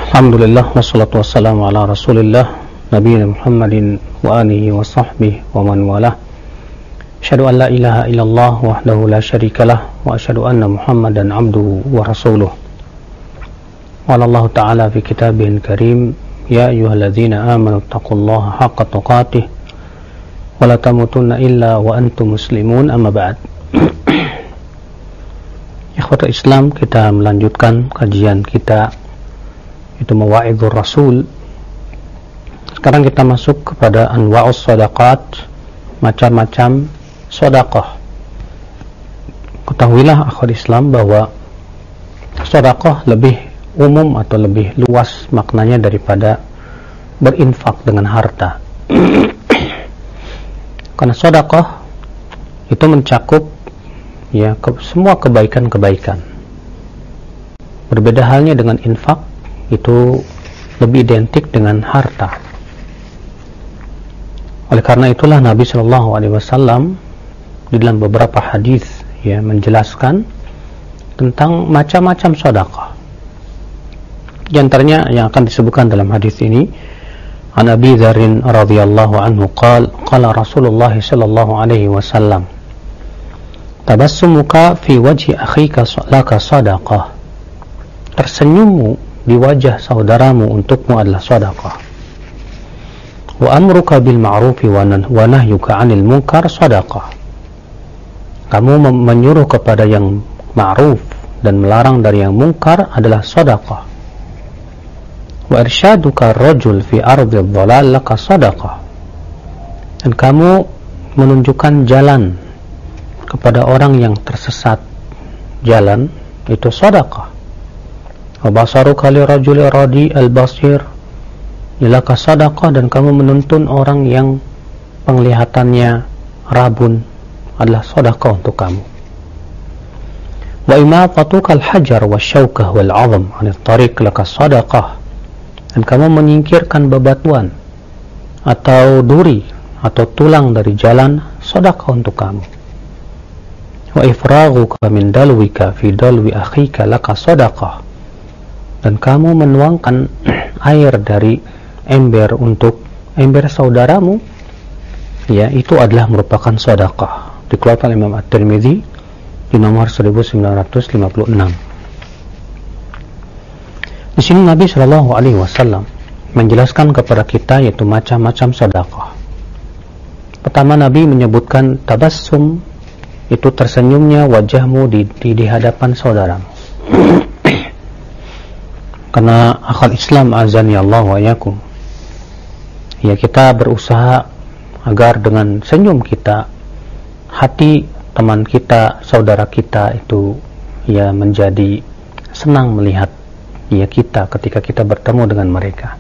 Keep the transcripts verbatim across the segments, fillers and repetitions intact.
Alhamdulillah wassalatu wassalamu ala rasulillah nabiyina Muhammadin wa alihi wa sahbihi wa man walah. Asyhadu an la ilaha illallah wahdahu la syarikalah wa asyhadu anna Muhammadan abduhu wa rasuluh. Qala Allah ta'ala fi kitabihil karim, ya ayyuhalladzina amanu taqullaha haqqa tuqatih wa la tamutunna illa wa antum muslimun, amma ba'd. Ikhwatul Islam, kita melanjutkan kajian kita itu Mawa'idhur Rasul. Sekarang kita masuk kepada anwa'us shadaqat, macam-macam sedekah. Ketahuilah akhwat Islam bahwa sedekah lebih umum atau lebih luas maknanya daripada berinfak dengan harta. Karena sedekah itu mencakup ya ke, semua kebaikan-kebaikan. Berbeda halnya dengan infak, itu lebih identik dengan harta. Oleh karena itulah Nabi Shallallahu Alaihi Wasallam di dalam beberapa hadis ya menjelaskan tentang macam-macam sedekah. Di antaranya yang akan disebutkan dalam hadis ini, An Abi Dzar radhiyallahu anhu qala qala Rasulullah sallallahu alaihi wasallam, tabassumuka fi wajhi akhika laka sadaqah. Tersenyummu di wajah saudaramu untukmu adalah sedekah. Wa amruka bil ma'rufi wa nahyuka 'anil munkar sedekah. Kamu menyuruh kepada yang ma'ruf dan melarang dari yang munkar adalah sedekah. Wa irsyaduka ar-rajul fi ardhi dhalal laka sedekah. Dan kamu menunjukkan jalan kepada orang yang tersesat jalan, itu sedekah. Wa basaruka li rajuli radi al-basir ilaka sadaqah. Dan kamu menuntun orang yang penglihatannya rabun adalah sedekah untuk kamu. Wa imatatuka al-hajar wa syaukah wal 'azam 'anil tariq laka sadaqah. Dan kamu menyingkirkan bebatuan atau duri atau tulang dari jalan, sedekah untuk kamu. Wa ifraghuka min dalwika fi dalwi akhika laka sadaqah. Dan kamu menuangkan air dari ember untuk ember saudaramu, ya, itu adalah merupakan sedekah. Dikeluarkan Imam At-Tirmidzi di nomor seribu sembilan ratus lima puluh enam. Di sini Nabi Shallallahu Alaihi Wasallam menjelaskan kepada kita yaitu macam-macam sedekah. Pertama, Nabi menyebutkan tabassum, itu tersenyumnya wajahmu di, di, di hadapan saudaramu. Karena akhwat Islam azani Allah wa yakum, ya, kita berusaha agar dengan senyum kita hati teman kita, saudara kita itu ya menjadi senang melihat ya kita ketika kita bertemu dengan mereka.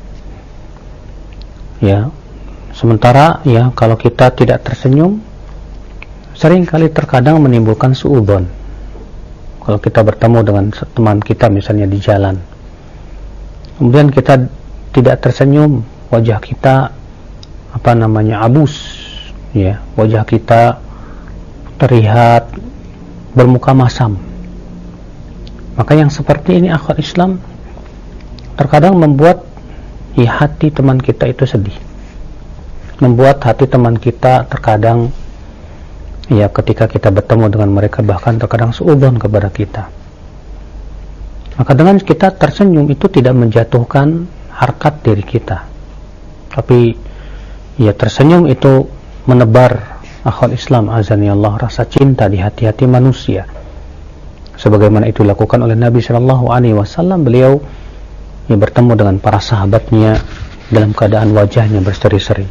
Ya, sementara ya kalau kita tidak tersenyum, seringkali terkadang menimbulkan suudzon. Kalau kita bertemu dengan teman kita misalnya di jalan, kemudian kita tidak tersenyum, wajah kita apa namanya abus, ya, wajah kita terlihat bermuka masam. Maka yang seperti ini akhwat Islam terkadang membuat ya, hati teman kita itu sedih, membuat hati teman kita terkadang ya ketika kita bertemu dengan mereka bahkan terkadang suudzon kepada kita. Maka dengan kita tersenyum itu tidak menjatuhkan harkat diri kita, tapi ya tersenyum itu menebar akhwat Islam azani Allah rasa cinta di hati-hati manusia. Sebagaimana itu dilakukan oleh Nabi Shallallahu Alaihi Wasallam, beliau ya, bertemu dengan para sahabatnya dalam keadaan wajahnya berseri-seri.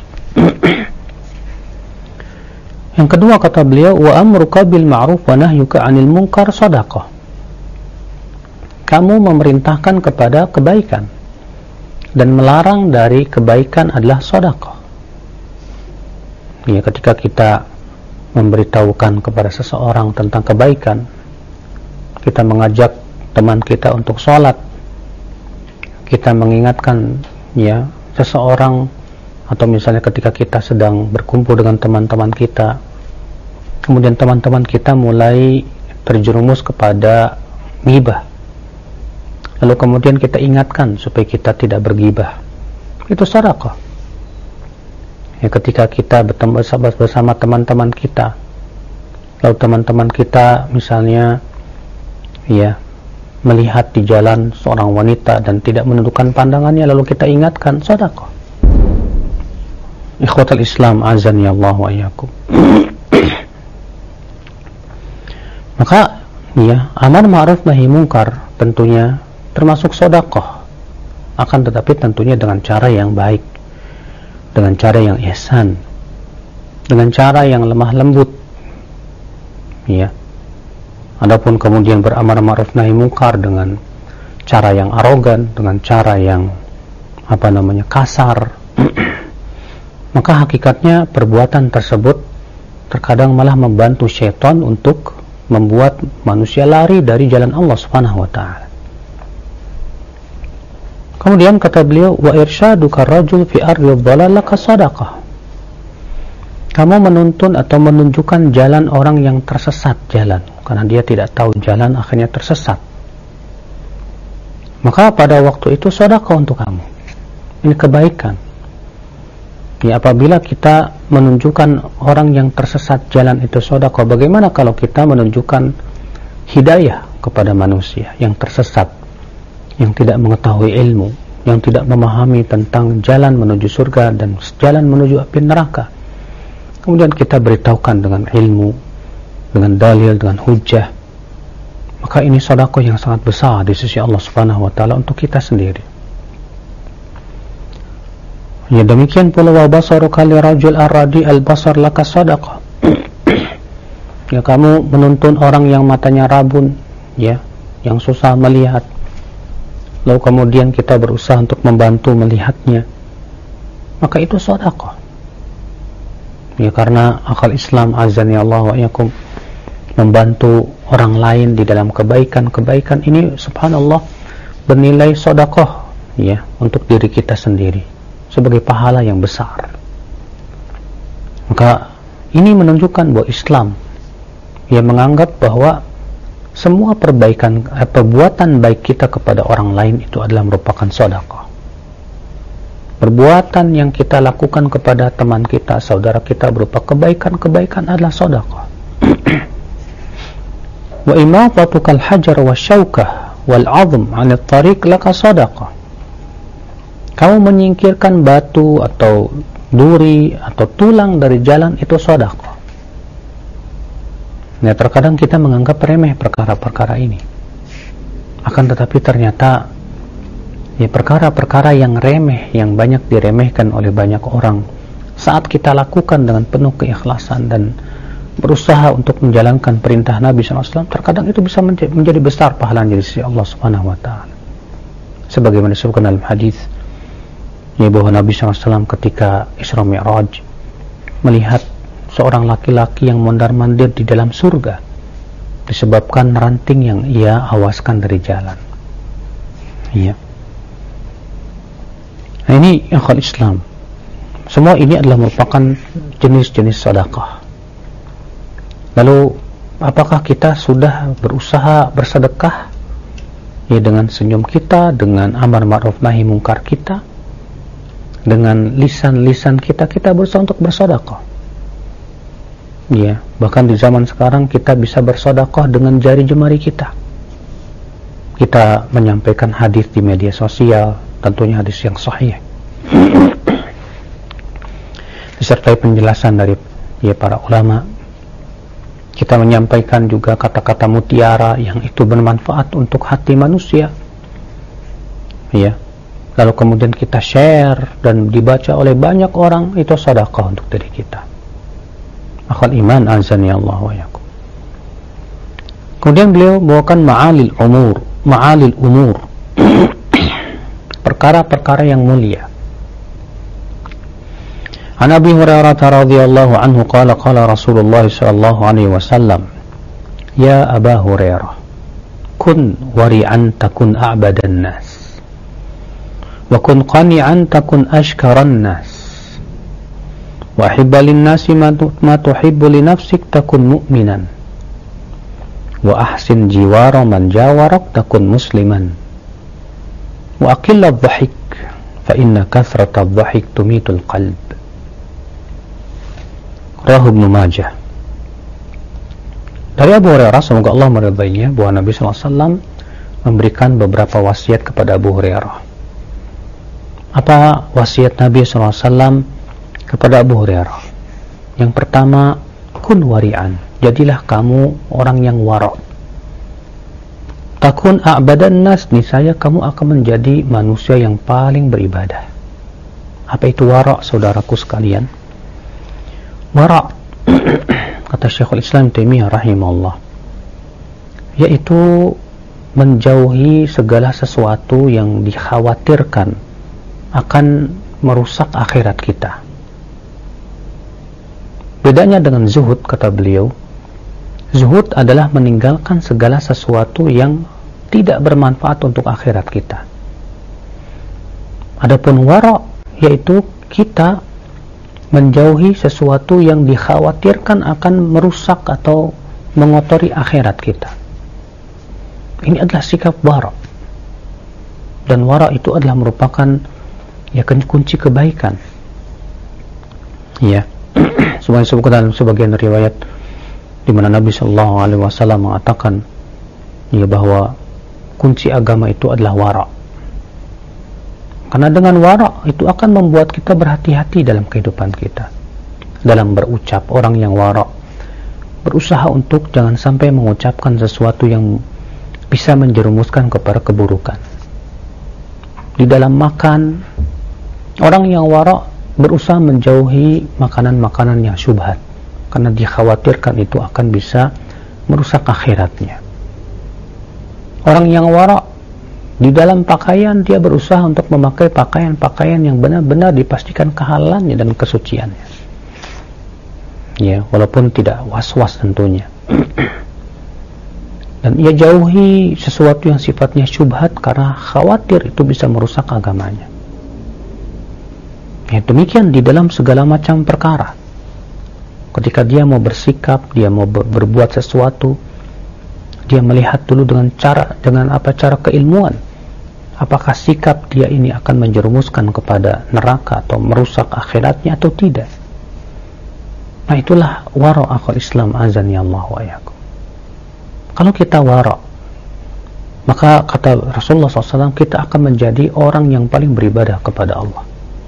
Yang kedua kata beliau, wa amruka bil ma'ruf wa nahyuka 'anil munkar sadaqah. Kamu memerintahkan kepada kebaikan dan melarang dari kebaikan adalah sedekah. Ya, ketika kita memberitahukan kepada seseorang tentang kebaikan, kita mengajak teman kita untuk sholat, kita mengingatkan ya seseorang, atau misalnya ketika kita sedang berkumpul dengan teman-teman kita, kemudian teman-teman kita mulai terjerumus kepada ghibah, lalu kemudian kita ingatkan supaya kita tidak bergibah, itu sedekah. Ya, ketika kita bertemu bersama teman-teman kita, lalu teman-teman kita misalnya ya melihat di jalan seorang wanita dan tidak menundukkan pandangannya, lalu kita ingatkan, sedekah. Ikhwatal Islam, azani Allah wa iyyakum. Maka ya, amar ma'ruf nahi munkar tentunya termasuk sedekah, akan tetapi tentunya dengan cara yang baik, dengan cara yang ihsan, dengan cara yang lemah lembut. Ya. Adapun kemudian beramar ma'ruf nahi munkar dengan cara yang arogan, dengan cara yang apa namanya kasar, maka hakikatnya perbuatan tersebut terkadang malah membantu syaitan untuk membuat manusia lari dari jalan Allah Subhanahu wa taala. Kemudian kata beliau, wa irsyaduka rajul fi ardi dhalalah kasadaqah. Kamu menuntun atau menunjukkan jalan orang yang tersesat jalan, karena dia tidak tahu jalan, akhirnya tersesat. Maka pada waktu itu sedekah untuk kamu. Ini kebaikan. Ya, apabila kita menunjukkan orang yang tersesat jalan itu sedekah, bagaimana kalau kita menunjukkan hidayah kepada manusia yang tersesat, yang tidak mengetahui ilmu, yang tidak memahami tentang jalan menuju surga dan jalan menuju api neraka. Kemudian kita beritahukan dengan ilmu, dengan dalil, dengan hujjah. Maka ini sedekah yang sangat besar di sisi Allah Subhanahu wa taala untuk kita sendiri. Ya, demikian pula wa basaruka li rajul aradi al-basar laka sadaqah. Ya, kamu menuntun orang yang matanya rabun, ya, yang susah melihat, lalu kemudian kita berusaha untuk membantu melihatnya, maka itu sedekah. Ya, karena akal Islam, azani Allah wa iyyakum, membantu orang lain di dalam kebaikan-kebaikan ini subhanallah bernilai sedekah, ya, untuk diri kita sendiri sebagai pahala yang besar. Maka ini menunjukkan bahwa Islam ia menganggap bahwa semua perbaikan eh, perbuatan baik kita kepada orang lain itu adalah merupakan sedekah. Perbuatan yang kita lakukan kepada teman kita, saudara kita berupa kebaikan-kebaikan adalah sedekah. Wa imatatukal hajar wasyaukah wal 'azm 'anil tariq laka sedekah. Kamu menyingkirkan batu atau duri atau tulang dari jalan, itu sedekah. Nah, terkadang kita menganggap remeh perkara-perkara ini. Akan tetapi ternyata ya, perkara-perkara yang remeh, yang banyak diremehkan oleh banyak orang, saat kita lakukan dengan penuh keikhlasan dan berusaha untuk menjalankan perintah Nabi shallallahu alaihi wasallam, terkadang itu bisa menjadi besar pahalanya di sisi Allah Subhanahu wa taala. Sebagaimana disebutkan dalam hadis, ya, bahwa Nabi shallallahu alaihi wasallam ketika Isra Mi'raj melihat seorang laki-laki yang mondar-mandir di dalam surga disebabkan ranting yang ia awaskan dari jalan. Ya. Nah, ini akal Islam. Semua ini adalah merupakan jenis-jenis sedekah. Lalu apakah kita sudah berusaha bersedekah? Ya, dengan senyum kita, dengan amar ma'ruf nahi munkar kita, dengan lisan-lisan kita, kita berusaha untuk bersedekah. Ya, bahkan di zaman sekarang kita bisa bersedekah dengan jari jemari kita. Kita menyampaikan hadis di media sosial, tentunya hadis yang sahih, disertai penjelasan dari ya para ulama. Kita menyampaikan juga kata-kata mutiara yang itu bermanfaat untuk hati manusia. Ya. Lalu kemudian kita share dan dibaca oleh banyak orang, itu sedekah untuk diri kita. Akal iman, azani Allah wa iyyakum. Kemudian beliau bawakan ma'alil umur, ma'alil umur. Perkara-perkara yang mulia. An Abi Hurairah radhiyallahu anhu qala qala Rasulullah sallallahu alaihi wasallam, ya Aba Hurairah, kun wari'an takun a'badan nas, wa kun qani'an takun ashkaran nas, wa hibba lin nasi ma tuhibbu li nafsik takun mu'minan, wa ahsin jiwara man jawarak takun musliman, wa aqilla adh-dhahik fa inna kathrata adh-dhahik tumitul qalb. Rawahu Ibnu Majah. Dari Abu Hurairah, semoga Allah meridainya, bahwa Nabi sallallahu alaihi wasallam memberikan beberapa wasiat kepada Abu Hurairah. Apa wasiat Nabi sallallahu alaihi wasallam kepada Abu Hurairah? Yang pertama, kun wari'an, jadilah kamu orang yang wara'. Takun a'badan nas, niscaya kamu akan menjadi manusia yang paling beribadah. Apa itu wara', saudaraku sekalian? Wara' kata Syekhul Islam Taimiyah rahimahullah, yaitu menjauhi segala sesuatu yang dikhawatirkan akan merusak akhirat kita. Bedanya dengan zuhud, kata beliau, zuhud adalah meninggalkan segala sesuatu yang tidak bermanfaat untuk akhirat kita. Adapun wara', yaitu kita menjauhi sesuatu yang dikhawatirkan akan merusak atau mengotori akhirat kita. Ini adalah sikap wara'. Dan wara' itu adalah merupakan ya kunci kebaikan. Ya. Sebagai disebutkan dalam sebagian riwayat di mana Nabi sallallahu alaihi wasallam mengatakan ya bahwa kunci agama itu adalah wara'. Karena dengan wara' itu akan membuat kita berhati-hati dalam kehidupan kita. Dalam berucap, orang yang wara' berusaha untuk jangan sampai mengucapkan sesuatu yang bisa menjerumuskan kepada keburukan. Di dalam makan, orang yang wara' berusaha menjauhi makanan-makanan yang syubhat, karena dikhawatirkan itu akan bisa merusak akhiratnya. Orang yang wara' di dalam pakaian, dia berusaha untuk memakai pakaian-pakaian yang benar-benar dipastikan kehalalannya dan kesuciannya. Ya, walaupun tidak was-was tentunya. Dan ia jauhi sesuatu yang sifatnya syubhat karena khawatir itu bisa merusak agamanya. Ya, demikian di dalam segala macam perkara. Ketika dia mau bersikap, dia mau ber- berbuat sesuatu, dia melihat dulu dengan cara, dengan apa cara keilmuan. Apakah sikap dia ini akan menjerumuskan kepada neraka atau merusak akhiratnya atau tidak? Nah, itulah wara' akhul Islam, azani Allah wa iyyakum. Kalau kita wara', maka kata Rasulullah shallallahu alaihi wasallam, kita akan menjadi orang yang paling beribadah kepada Allah.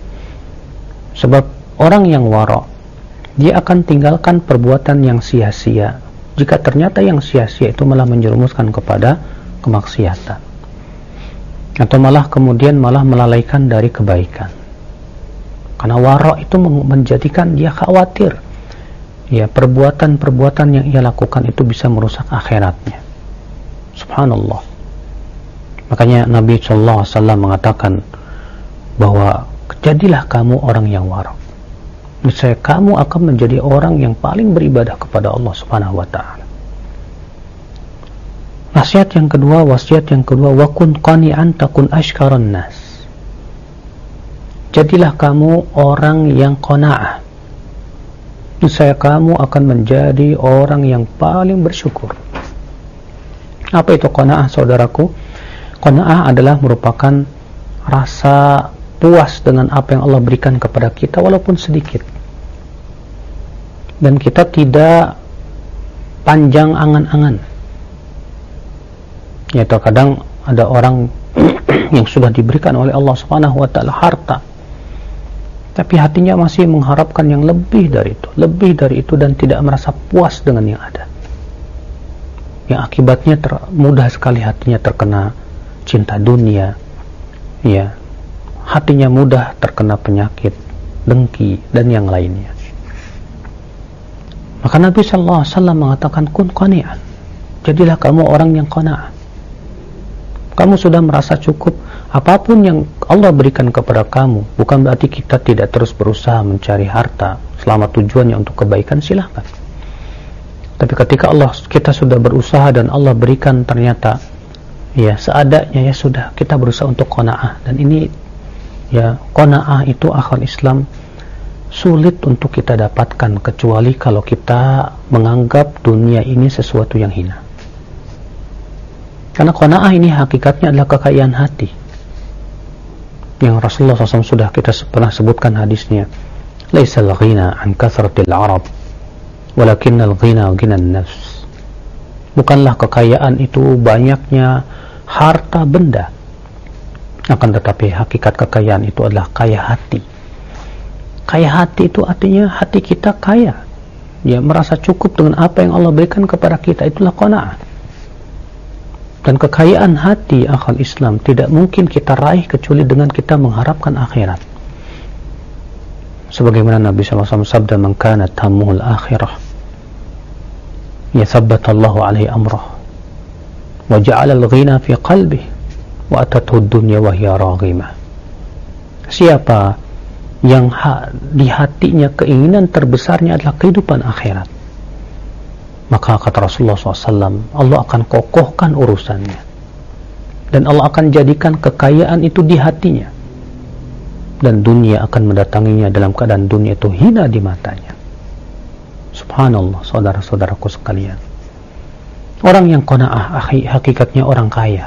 Sebab orang yang wara', dia akan tinggalkan perbuatan yang sia-sia jika ternyata yang sia-sia itu malah menjerumuskan kepada kemaksiatan, atau malah kemudian malah melalaikan dari kebaikan. Karena wara' itu menjadikan dia khawatir ya perbuatan-perbuatan yang ia lakukan itu bisa merusak akhiratnya. Subhanallah. Makanya Nabi shallallahu alaihi wasallam mengatakan bahwa jadilah kamu orang yang wara', niscaya kamu akan menjadi orang yang paling beribadah kepada Allah Subhanahu wa ta'ala. Nasihat yang kedua, wasiat yang kedua, wa kun qani'an takun ashkaran nas. Jadilah kamu orang yang qanaah, niscaya kamu akan menjadi orang yang paling bersyukur. Apa itu qanaah, saudaraku? Qanaah adalah merupakan rasa puas dengan apa yang Allah berikan kepada kita walaupun sedikit, dan kita tidak panjang angan-angan. Ya, terkadang ada orang yang sudah diberikan oleh Allah Subhanahu wa ta'ala harta, tapi hatinya masih mengharapkan yang lebih dari itu, lebih dari itu, dan tidak merasa puas dengan yang ada. Yang akibatnya ter, mudah sekali hatinya terkena cinta dunia, ya, hatinya mudah terkena penyakit, dengki, dan yang lainnya. Maka Nabi sallallahu alaihi wasallam mengatakan kun qani'an, jadilah kamu orang yang qanaah. Kamu sudah merasa cukup. Apapun yang Allah berikan kepada kamu, bukan berarti kita tidak terus berusaha mencari harta selama tujuannya untuk kebaikan, silahkan. Tapi ketika Allah, kita sudah berusaha dan Allah berikan ternyata ya seadanya, ya sudah, kita berusaha untuk qanaah. Dan ini ya, qanaah itu akhul Islam sulit untuk kita dapatkan kecuali kalau kita menganggap dunia ini sesuatu yang hina. Karena qanaah ini hakikatnya adalah kekayaan hati. yang Rasulullah shallallahu alaihi wasallam sudah kita pernah sebutkan hadisnya, laisal ghina an kathratil arab walakinnal ghina ghinan nafs. Bukanlah kekayaan itu banyaknya harta benda, akan tetapi hakikat kekayaan itu adalah kaya hati. Kaya hati itu artinya hati kita kaya, ya, merasa cukup dengan apa yang Allah berikan kepada kita, itulah qanaah. Dan kekayaan hati akal Islam tidak mungkin kita raih kecuali dengan kita mengharapkan akhirat. Sebagaimana Nabi shallallahu alaihi wasallam sabda, man kanat hammuhul akhirah yathabbatallahu alaihi amrah wa ja'ala al-ghina fi qalbihi wa atathu ad-dunya wa hiya raghimah. Siapa yang ha- di hatinya keinginan terbesarnya adalah kehidupan akhirat, maka kata Rasulullah shallallahu alaihi wasallam, Allah akan kokohkan urusannya dan Allah akan jadikan kekayaan itu di hatinya, dan dunia akan mendatanginya dalam keadaan dunia itu hina di matanya. Subhanallah, saudara-saudaraku sekalian. Orang yang qanaah hakikatnya orang kaya.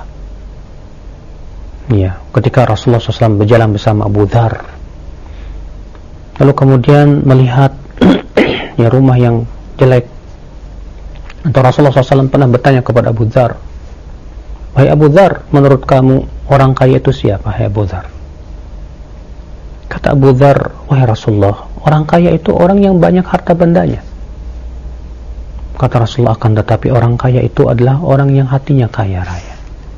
Ya, ketika Rasulullah shallallahu alaihi wasallam berjalan bersama Abu Dzar, lalu kemudian melihat ya rumah yang jelek, atau Rasulullah shallallahu alaihi wasallam pernah bertanya kepada Abu Dzar, wahai Abu Dzar, menurut kamu orang kaya itu siapa? Hai Abu Dzar. Kata Abu Dzar, wahai Rasulullah, orang kaya itu orang yang banyak harta bendanya. Kata Rasulullah, akan tetapi orang kaya itu adalah orang yang hatinya kaya raya.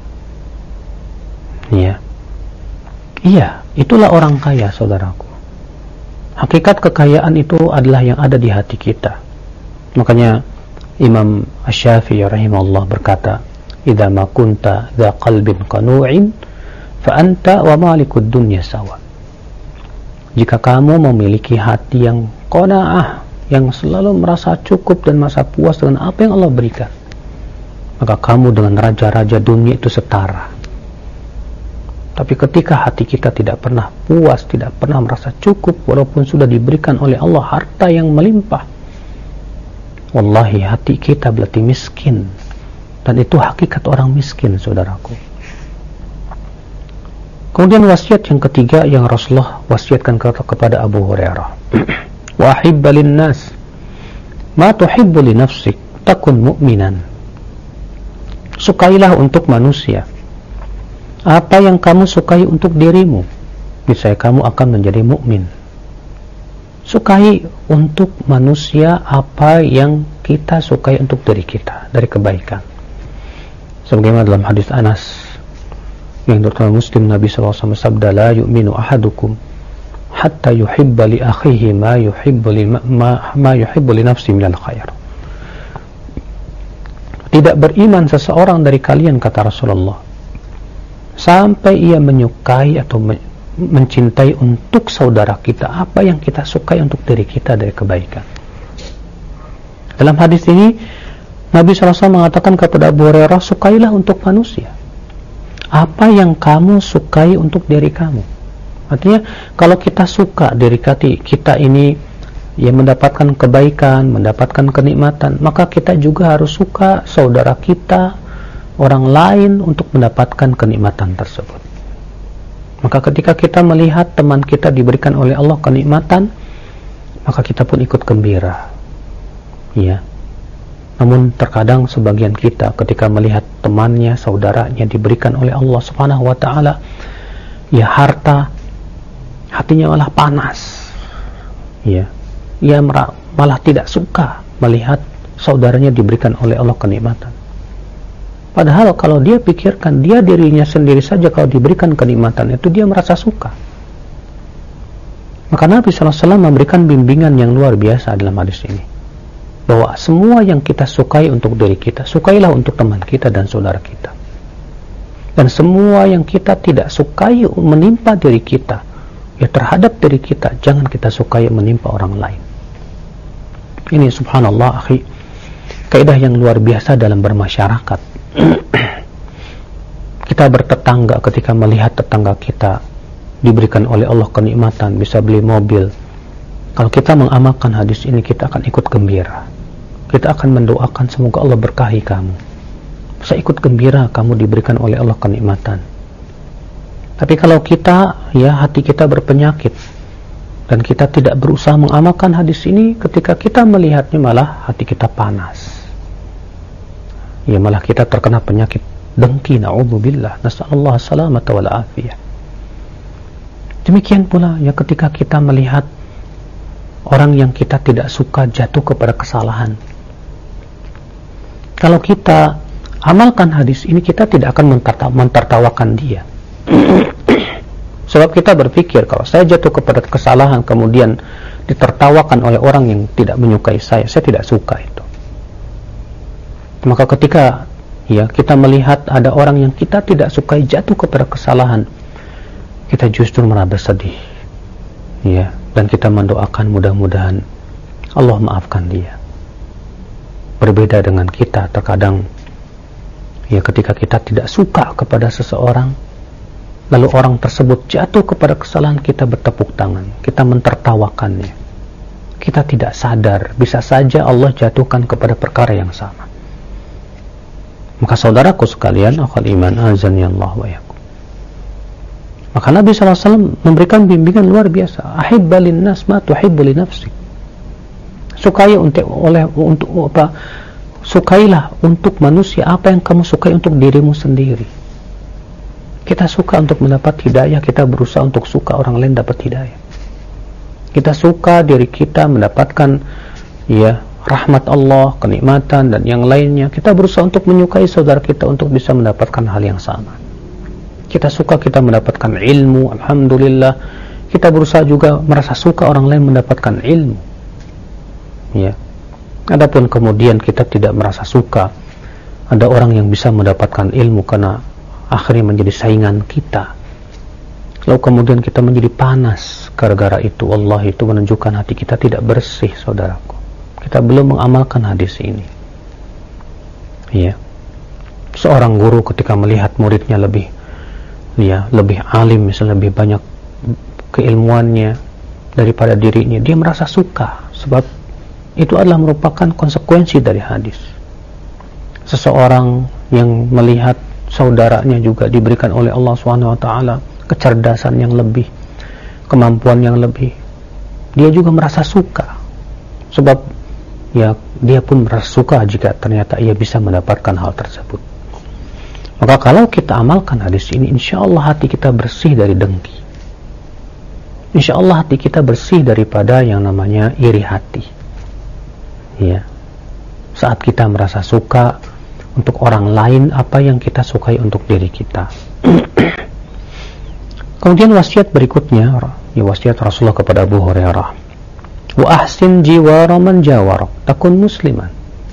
Iya, iya, itulah orang kaya, saudaraku. Hakikat kekayaan itu adalah yang ada di hati kita. Makanya Imam Asy-Syafi'i rahimahullah berkata, idza ma kunta dza qalbin qanu'in fa anta wa malikud dunya sawa. Jika kamu memiliki hati yang qanaah, yang selalu merasa cukup dan merasa puas dengan apa yang Allah berikan, maka kamu dengan raja-raja dunia itu setara. Tapi ketika hati kita tidak pernah puas, tidak pernah merasa cukup walaupun sudah diberikan oleh Allah harta yang melimpah, wallahi hati kita berarti miskin. Dan itu hakikat orang miskin, saudaraku. Kemudian wasiat yang ketiga yang Rasulullah wasiatkan kepada Abu Hurairah, wa ahibba linnas ma tuhibbu li nafsik takun mu'minan. Sukailah untuk manusia apa yang kamu sukai untuk dirimu, niscaya kamu akan menjadi mukmin. Sukai untuk manusia apa yang kita sukai untuk diri kita dari kebaikan. Sebagaimana dalam hadis Anas yang diriwayatkan Muslim, Nabi sallallahu alaihi wasallam sabda, la yu'minu ahadukum hatta yuhibba li akhihi ma yuhibbu li ma, ma yuhibbu li nafsihi minal khair. Tidak beriman seseorang dari kalian, kata Rasulullah, sampai ia menyukai atau men- mencintai untuk saudara kita apa yang kita sukai untuk diri kita dari kebaikan. Dalam hadis ini Nabi shallallahu alaihi wasallam mengatakan kepada Abu Hurairah, sukailah untuk manusia apa yang kamu sukai untuk diri kamu. Artinya kalau kita suka diri kita ini ya mendapatkan kebaikan, mendapatkan kenikmatan, maka kita juga harus suka saudara kita, orang lain, untuk mendapatkan kenikmatan tersebut. Maka ketika kita melihat teman kita diberikan oleh Allah kenikmatan, maka kita pun ikut gembira. Ya. Namun terkadang sebagian kita ketika melihat temannya, saudaranya diberikan oleh Allah Subhanahu wa taala ya harta, hatinya malah panas. Ya. Ia malah tidak suka melihat saudaranya diberikan oleh Allah kenikmatan. Padahal kalau dia pikirkan, dia dirinya sendiri saja kalau diberikan kenikmatan itu dia merasa suka. Maka Nabi shallallahu alaihi wasallam memberikan bimbingan yang luar biasa dalam hadis ini, bahwa semua yang kita sukai untuk diri kita, sukailah untuk teman kita dan saudara kita. Dan semua yang kita tidak sukai menimpa diri kita, ya terhadap diri kita, jangan kita sukai menimpa orang lain. Ini subhanallah, akhi, kaidah yang luar biasa dalam bermasyarakat. Kita bertetangga, ketika melihat tetangga kita diberikan oleh Allah kenikmatan, bisa beli mobil, kalau kita mengamalkan hadis ini, kita akan ikut gembira. Kita akan mendoakan semoga Allah berkahi kamu. Saya ikut gembira kamu diberikan oleh Allah kenikmatan. Tapi kalau kita, ya hati kita berpenyakit dan kita tidak berusaha mengamalkan hadis ini, ketika kita melihatnya malah hati kita panas, ya malah kita terkena penyakit dengki, na'udzubillah, nas'alullah salamata wal afiyah. Demikian pula ya ketika kita melihat orang yang kita tidak suka jatuh kepada kesalahan, kalau kita amalkan hadis ini, kita tidak akan mentertawakan dia. Sebab kita berpikir, kalau saya jatuh kepada kesalahan kemudian ditertawakan oleh orang yang tidak menyukai saya, saya tidak suka itu. Maka ketika ya kita melihat ada orang yang kita tidak sukai jatuh kepada kesalahan, kita justru merasa sedih, ya, dan kita mendoakan mudah-mudahan Allah maafkan dia. Berbeda dengan kita, terkadang ya ketika kita tidak suka kepada seseorang, lalu orang tersebut jatuh kepada kesalahan, kita bertepuk tangan, kita mentertawakannya, kita tidak sadar bisa saja Allah jatuhkan kepada perkara yang sama. Maka saudaraku sekalian, akhal iman, azani Allah wa yakum, maka Nabi shallallahu alaihi wasallam memberikan bimbingan luar biasa. Ahibba linnas ma tuhibbu li nafsik. Sukai untuk oleh untuk apa? Sukailah untuk manusia apa yang kamu sukai untuk dirimu sendiri. Kita suka untuk mendapat hidayah, kita berusaha untuk suka orang lain dapat hidayah. Kita suka diri kita mendapatkan ya rahmat Allah, kenikmatan dan yang lainnya. Kita berusaha untuk menyukai saudara kita untuk bisa mendapatkan hal yang sama. Kita suka kita mendapatkan ilmu, alhamdulillah. Kita berusaha juga merasa suka orang lain mendapatkan ilmu. Ya. Adapun kemudian kita tidak merasa suka ada orang yang bisa mendapatkan ilmu karena akhirnya menjadi saingan kita, lalu kemudian kita menjadi panas gara-gara itu, Allah itu menunjukkan hati kita tidak bersih, saudaraku. Kita belum mengamalkan hadis ini. Ya. Seorang guru ketika melihat muridnya lebih ya, lebih alim, misalnya lebih banyak keilmuannya daripada dirinya, dia merasa suka, sebab itu adalah merupakan konsekuensi dari hadis. Seseorang yang melihat saudaranya juga diberikan oleh Allah subhanahu wa taala kecerdasan yang lebih, kemampuan yang lebih, dia juga merasa suka, sebab ya dia pun merasa suka jika ternyata ia bisa mendapatkan hal tersebut. Maka kalau kita amalkan hadis ini, insya Allah hati kita bersih dari dengki, insya Allah hati kita bersih daripada yang namanya iri hati. Ya, saat kita merasa suka untuk orang lain apa yang kita sukai untuk diri kita. Kemudian wasiat berikutnya, ya, wasiat Rasulullah kepada Abu Hurairah, wa ahsin jiwara man jawarak takun musliman,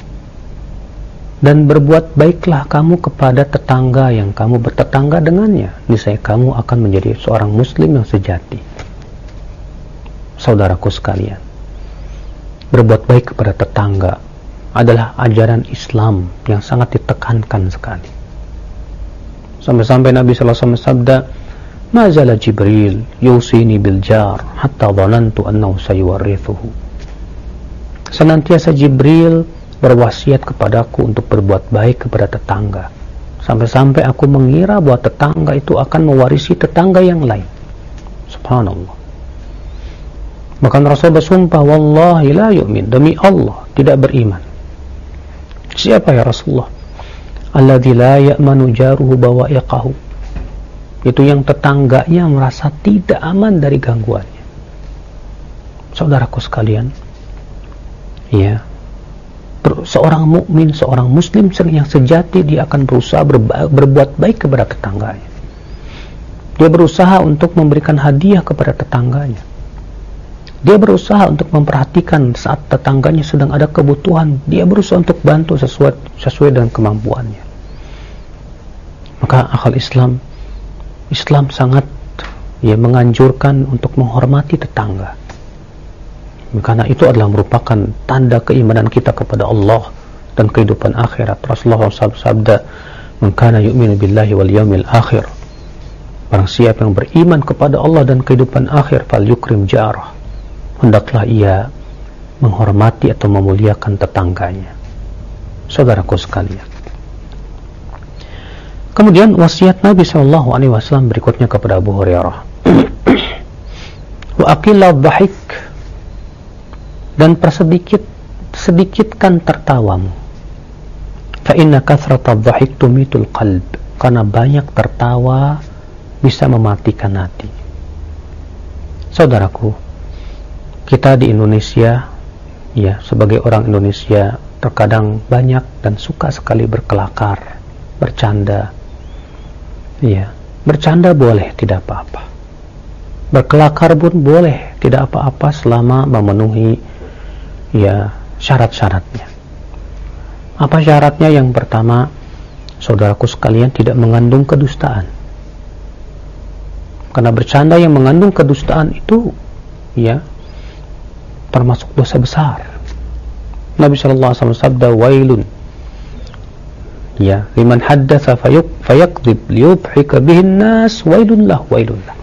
dan berbuat baiklah kamu kepada tetangga yang kamu bertetangga dengannya, niscaya kamu akan menjadi seorang muslim yang sejati. Saudaraku sekalian, berbuat baik kepada tetangga adalah ajaran Islam yang sangat ditekankan sekali. Sampai-sampai Nabi sallallahu alaihi wasallam sabda, "Ma zala Jibril yusini bil jar hatta dhanantu annahu sayuwarithuhu." Senantiasa Jibril berwasiat kepadaku untuk berbuat baik kepada tetangga, sampai-sampai aku mengira bahwa tetangga itu akan mewarisi tetangga yang lain. Subhanallah. Bahkan Rasul bersumpah, wallahi la yu'min, demi Allah tidak beriman. Siapa ya Rasulullah? Alladzi la ya'manu jaruhu bawa'iqahu, itu yang tetangganya merasa tidak aman dari gangguannya. Saudaraku sekalian, ya, seorang mukmin, seorang muslim yang sejati, dia akan berusaha berba- berbuat baik kepada tetangganya. Dia berusaha untuk memberikan hadiah kepada tetangganya. Dia berusaha untuk memperhatikan saat tetangganya sedang ada kebutuhan, dia berusaha untuk bantu sesuai sesuai dengan kemampuannya. Maka akal Islam, Islam sangat ya menganjurkan untuk menghormati tetangga. Karena itu adalah merupakan tanda keimanan kita kepada Allah dan kehidupan akhirat. Rasulullah sabda, "Man kana yu'minu billahi wal yawmil akhir." Barang siapa yang beriman kepada Allah dan kehidupan akhir, fal yukrim jarah, hendaklah ia menghormati atau memuliakan tetangganya. Saudaraku sekalian, Kemudian wasiat Nabi shallallahu alaihi wasallam berikutnya kepada Abu Hurairah, wa aqilla dhahik, dan persedikit sedikitkan tertawamu, fa inna kathrata dhahik tumitul qalb, karena banyak tertawa bisa mematikan hati. Saudaraku, kita di Indonesia, ya, sebagai orang Indonesia terkadang banyak dan suka sekali berkelakar, bercanda. Ya, bercanda boleh, tidak apa-apa. Berkelakar pun boleh, tidak apa-apa selama memenuhi, ya, syarat-syaratnya. Apa syaratnya? Yang pertama, saudaraku sekalian, tidak mengandung kedustaan. Karena bercanda yang mengandung kedustaan itu, ya, termasuk dosa besar. Nabi shallallahu alaihi wasallam sabda, wailun, ya, liman haddatsa fayakdzib liyudhika bihin nas, wailun lah, wailun lah.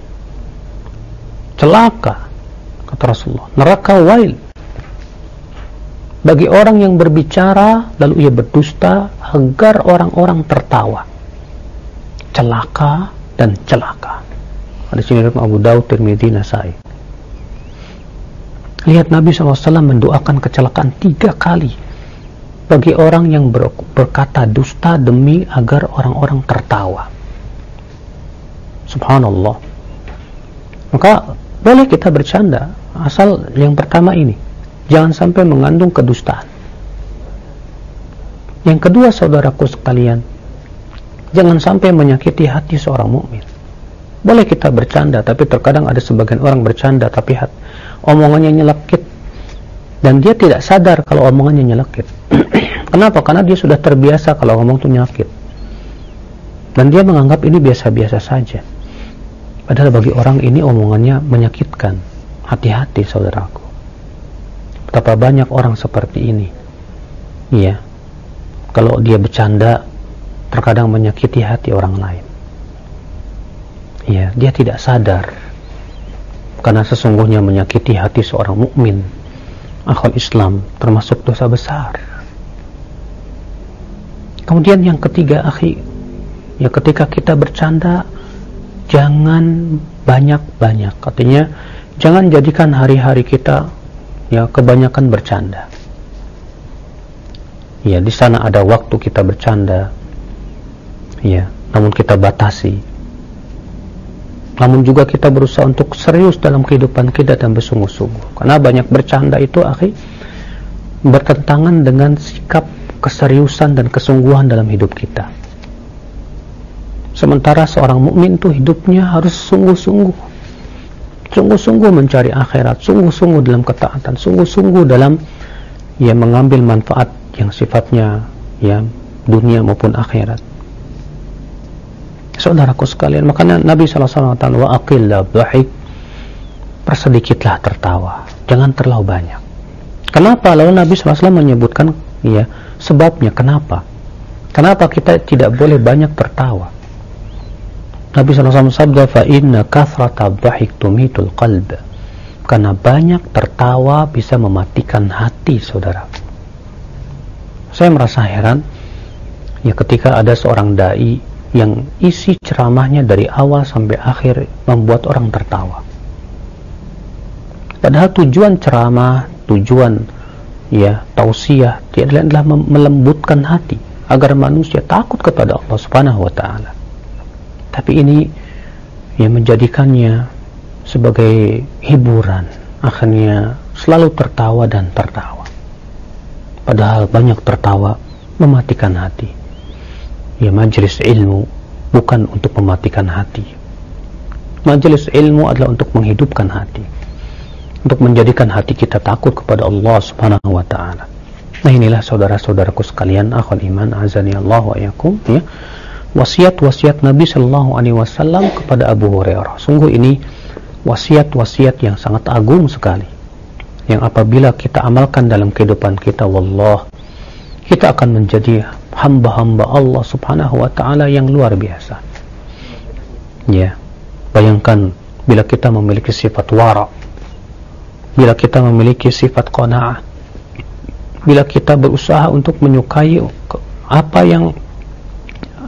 Celaka, kata Rasulullah, neraka wail bagi orang yang berbicara lalu ia berdusta agar orang-orang tertawa. Celaka dan celaka. Ada sini dari Abu Daud, Tirmidzi, Nasai. Lihat Nabi shallallahu alaihi wasallam mendoakan kecelakaan tiga kali bagi orang yang ber, berkata dusta demi agar orang-orang tertawa. Subhanallah. Maka boleh kita bercanda, asal yang pertama ini, jangan sampai mengandung kedustaan. Yang kedua, saudaraku sekalian, jangan sampai menyakiti hati seorang mukmin. Boleh kita bercanda, tapi terkadang ada sebagian orang bercanda tapi hati, omongannya nyelekit, dan dia tidak sadar kalau omongannya nyelekit. Kenapa? Karena dia sudah terbiasa kalau ngomong itu nyelekit, dan dia menganggap ini biasa-biasa saja. Padahal bagi orang ini omongannya menyakitkan. Hati-hati, saudaraku. Betapa banyak orang seperti ini. Iya, kalau dia bercanda terkadang menyakiti hati orang lain. Iya, dia tidak sadar, karena sesungguhnya menyakiti hati seorang mukmin, akhwat Islam, termasuk dosa besar. Kemudian yang ketiga, akhi, ya, ketika kita bercanda jangan banyak-banyak. Artinya jangan jadikan hari-hari kita, ya, kebanyakan bercanda. Ya, di sana ada waktu kita bercanda, ya, namun kita batasi. Namun juga kita berusaha untuk serius dalam kehidupan kita dan bersungguh-sungguh. Karena banyak bercanda itu, akhi, bertentangan dengan sikap keseriusan dan kesungguhan dalam hidup kita. Sementara seorang mukmin itu hidupnya harus sungguh-sungguh, sungguh-sungguh mencari akhirat, sungguh-sungguh dalam ketaatan, sungguh-sungguh dalam, ya, mengambil manfaat yang sifatnya, ya, dunia maupun akhirat. Saudaraku sekalian, makanya Nabi shallallahu alaihi wasallam wa aqilla dhahik, persedikitlah tertawa, jangan terlalu banyak. Kenapa? Lalu Nabi shallallahu alaihi wasallam menyebutkan, ya, sebabnya. Kenapa? Kenapa kita tidak boleh banyak tertawa? Nabi shallallahu alaihi wasallam sabda, fa inna kathrata dhahik tumitul qalb, karena banyak tertawa bisa mematikan hati, saudara. Saya merasa heran, ya, ketika ada seorang dai yang isi ceramahnya dari awal sampai akhir membuat orang tertawa. Padahal tujuan ceramah, tujuan, ya, tausiah, dia adalah melembutkan hati agar manusia takut kepada Allah Subhanahu wa taala. Tapi ini, ya, menjadikannya sebagai hiburan, akhirnya selalu tertawa dan tertawa. Padahal banyak tertawa mematikan hati. Ya, majelis ilmu bukan untuk mematikan hati. Majelis ilmu adalah untuk menghidupkan hati, untuk menjadikan hati kita takut kepada Allah Subhanahu wa taala. Nah, inilah saudara-saudaraku sekalian, akhwal iman, azani Allah wa iyyakum, ya, wasiat-wasiat Nabi sallallahu alaihi wasallam kepada Abu Hurairah. Sungguh ini wasiat-wasiat yang sangat agung sekali, yang apabila kita amalkan dalam kehidupan kita, wallah, kita akan menjadi hamba-hamba Allah Subhanahu wa taala yang luar biasa. Ya, bayangkan bila kita memiliki sifat wara, bila kita memiliki sifat qanaah, bila kita berusaha untuk menyukai apa yang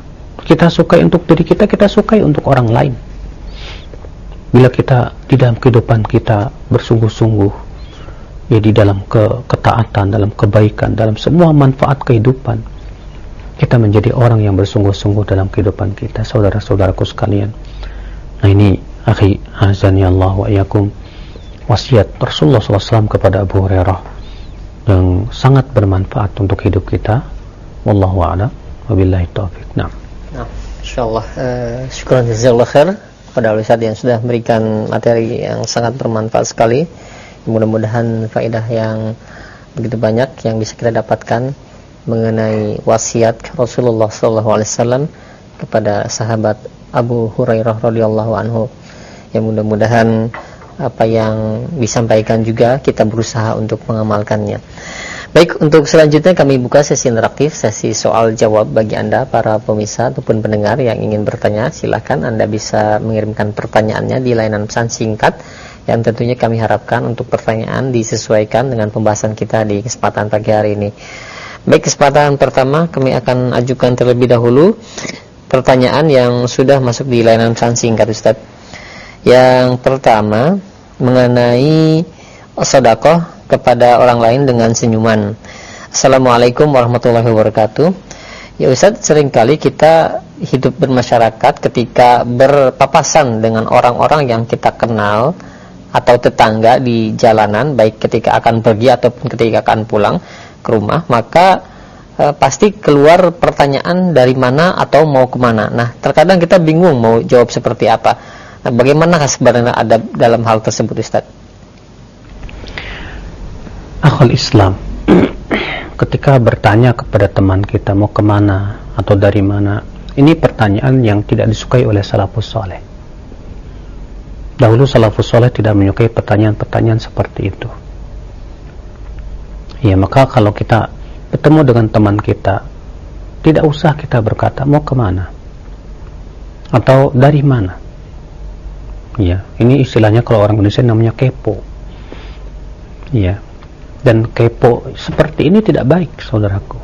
kita sukai untuk diri kita, kita sukai untuk orang lain. Bila kita di dalam kehidupan kita bersungguh-sungguh, ya di dalam ke ketaatan, dalam kebaikan, dalam semua manfaat kehidupan, kita menjadi orang yang bersungguh-sungguh dalam kehidupan kita, saudara-saudaraku sekalian. Nah ini, akhi, azani Allah wa iyyakum, wasiat Rasulullah shallallahu alaihi wasallam kepada Abu Hurairah yang sangat bermanfaat untuk hidup kita. Wallahu a'lam, wabillahi taufiq. Nah, nah insyaallah, uh, syukran jazakallahu khair kepada Ustaz yang sudah memberikan materi yang sangat bermanfaat sekali. Mudah-mudahan faedah yang begitu banyak yang bisa kita dapatkan mengenai wasiat Rasulullah shallallahu alaihi wasallam kepada sahabat Abu Hurairah radhiyallahu anhu. Ya, mudah-mudahan apa yang disampaikan juga kita berusaha untuk mengamalkannya. Baik, untuk selanjutnya kami buka sesi interaktif, sesi soal jawab bagi Anda para pemirsa ataupun pendengar yang ingin bertanya. Silakan Anda bisa mengirimkan pertanyaannya di layanan pesan singkat yang tentunya kami harapkan untuk pertanyaan disesuaikan dengan pembahasan kita di kesempatan pagi hari ini. Baik, kesempatan pertama kami akan ajukan terlebih dahulu pertanyaan yang sudah masuk di layanan pesan singkat, Ustaz. Yang pertama mengenai sedekah kepada orang lain dengan senyuman. Assalamualaikum warahmatullahi wabarakatuh. Ya Ustaz, seringkali kita hidup bermasyarakat ketika berpapasan dengan orang-orang yang kita kenal atau tetangga di jalanan, baik ketika akan pergi ataupun ketika akan pulang ke rumah, maka eh, pasti keluar pertanyaan dari mana atau mau kemana. Nah, terkadang kita bingung mau jawab seperti apa. Nah, bagaimana sebenarnya adab dalam hal tersebut, Ustaz? Akhul Islam, ketika bertanya kepada teman kita mau kemana atau dari mana, ini pertanyaan yang tidak disukai oleh salafus saleh. Dahulu salafus saleh tidak menyukai pertanyaan-pertanyaan seperti itu. Ya, maka kalau kita bertemu dengan teman kita, tidak usah kita berkata mau kemana atau dari mana. Ya, ini istilahnya kalau orang Indonesia namanya kepo. Ya. Dan kepo seperti ini tidak baik, saudaraku.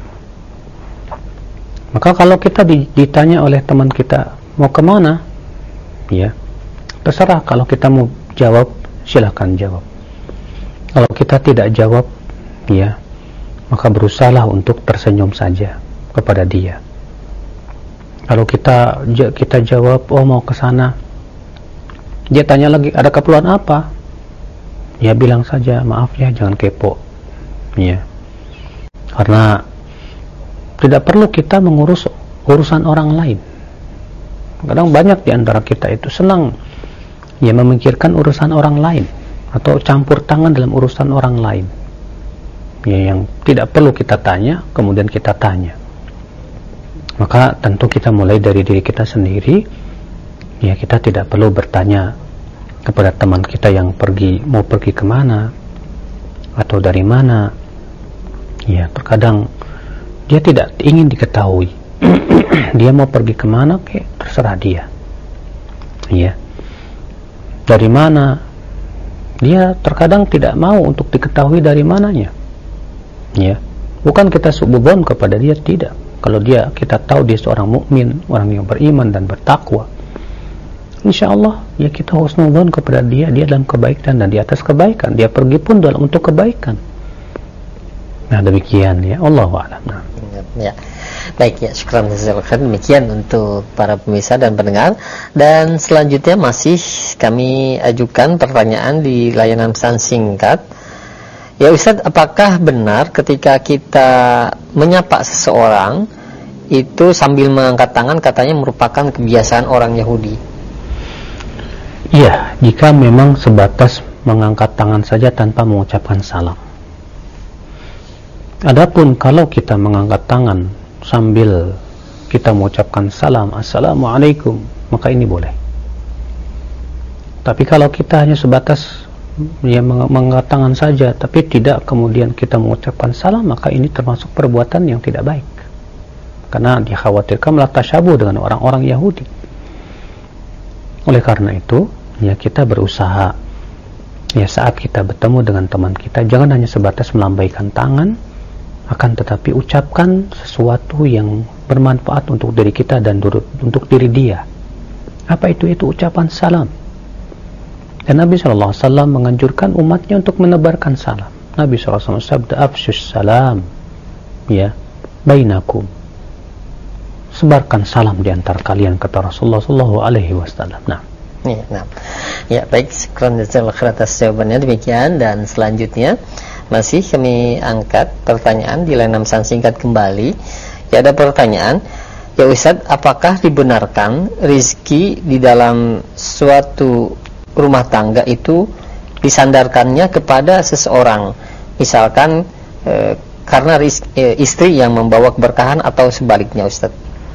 Maka kalau kita ditanya oleh teman kita mau kemana, ya terserah. Kalau kita mau jawab, silakan jawab. Kalau kita tidak jawab, ya maka berusahalah untuk tersenyum saja kepada dia. Kalau kita kita jawab, oh mau ke sana, dia tanya lagi, ada keperluan apa? Ya bilang saja, maaf ya, jangan kepo. Ya, karena tidak perlu kita mengurus urusan orang lain. Kadang banyak di antara kita itu senang ya memikirkan urusan orang lain atau campur tangan dalam urusan orang lain. Ya, yang tidak perlu kita tanya, kemudian kita tanya. Maka tentu kita mulai dari diri kita sendiri. Ya, kita tidak perlu bertanya kepada teman kita yang pergi mau pergi kemana atau dari mana. Ya, terkadang dia tidak ingin diketahui. Dia mau pergi kemana, oke, terserah dia. Ya, dari mana, dia terkadang tidak mau untuk diketahui dari mananya. Ya, bukan kita suudzon kepada dia, tidak. Kalau dia kita tahu dia seorang mukmin, orang yang beriman dan bertakwa, insya Allah ya kita husnudzon kepada dia, dia dalam kebaikan dan di atas kebaikan. Dia pergi pun dalam untuk kebaikan. Nah, demikian ya, Allahu a'lam. Nah. Ya. Baik ya, syukran jazakallahu. Demikian untuk para pemirsa dan pendengar. Dan selanjutnya masih kami ajukan pertanyaan di layanan pesan singkat. Ya Ustaz, apakah benar ketika kita menyapa seseorang itu sambil mengangkat tangan katanya merupakan kebiasaan orang Yahudi? Iya, jika memang sebatas mengangkat tangan saja tanpa mengucapkan salam. Adapun kalau kita mengangkat tangan sambil kita mengucapkan salam, assalamualaikum, maka ini boleh. Tapi kalau kita hanya sebatas ya mengangkat tangan saja, tapi tidak kemudian kita mengucapkan salam, maka ini termasuk perbuatan yang tidak baik. Karena dikhawatirkan malah tasyabuh dengan orang-orang Yahudi. Oleh karena itu, ya kita berusaha ya saat kita bertemu dengan teman kita, jangan hanya sebatas melambaikan tangan Akan tetapi ucapkan sesuatu yang bermanfaat untuk diri kita dan untuk diri dia. Apa itu? Itu ucapan salam. Dan Nabi shallallahu alaihi wasallam menganjurkan umatnya untuk menebarkan salam. Nabi shallallahu alaihi wasallam sabda, "Afsyus salam ya bainakum." Sebarkan salam di antara kalian, kata Rasulullah shallallahu alaihi wasallam. Nah, ya, nah. Ya, baik, syukran jazakallahu atas jawabannya. Demikian, dan selanjutnya masih kami angkat pertanyaan di layanan pesan singkat kembali. Ya, ada pertanyaan, ya Ustaz, apakah dibenarkan rizki di dalam suatu rumah tangga itu disandarkannya kepada seseorang, misalkan e, karena rizki, e, istri yang membawa keberkahan atau sebaliknya, Ustaz?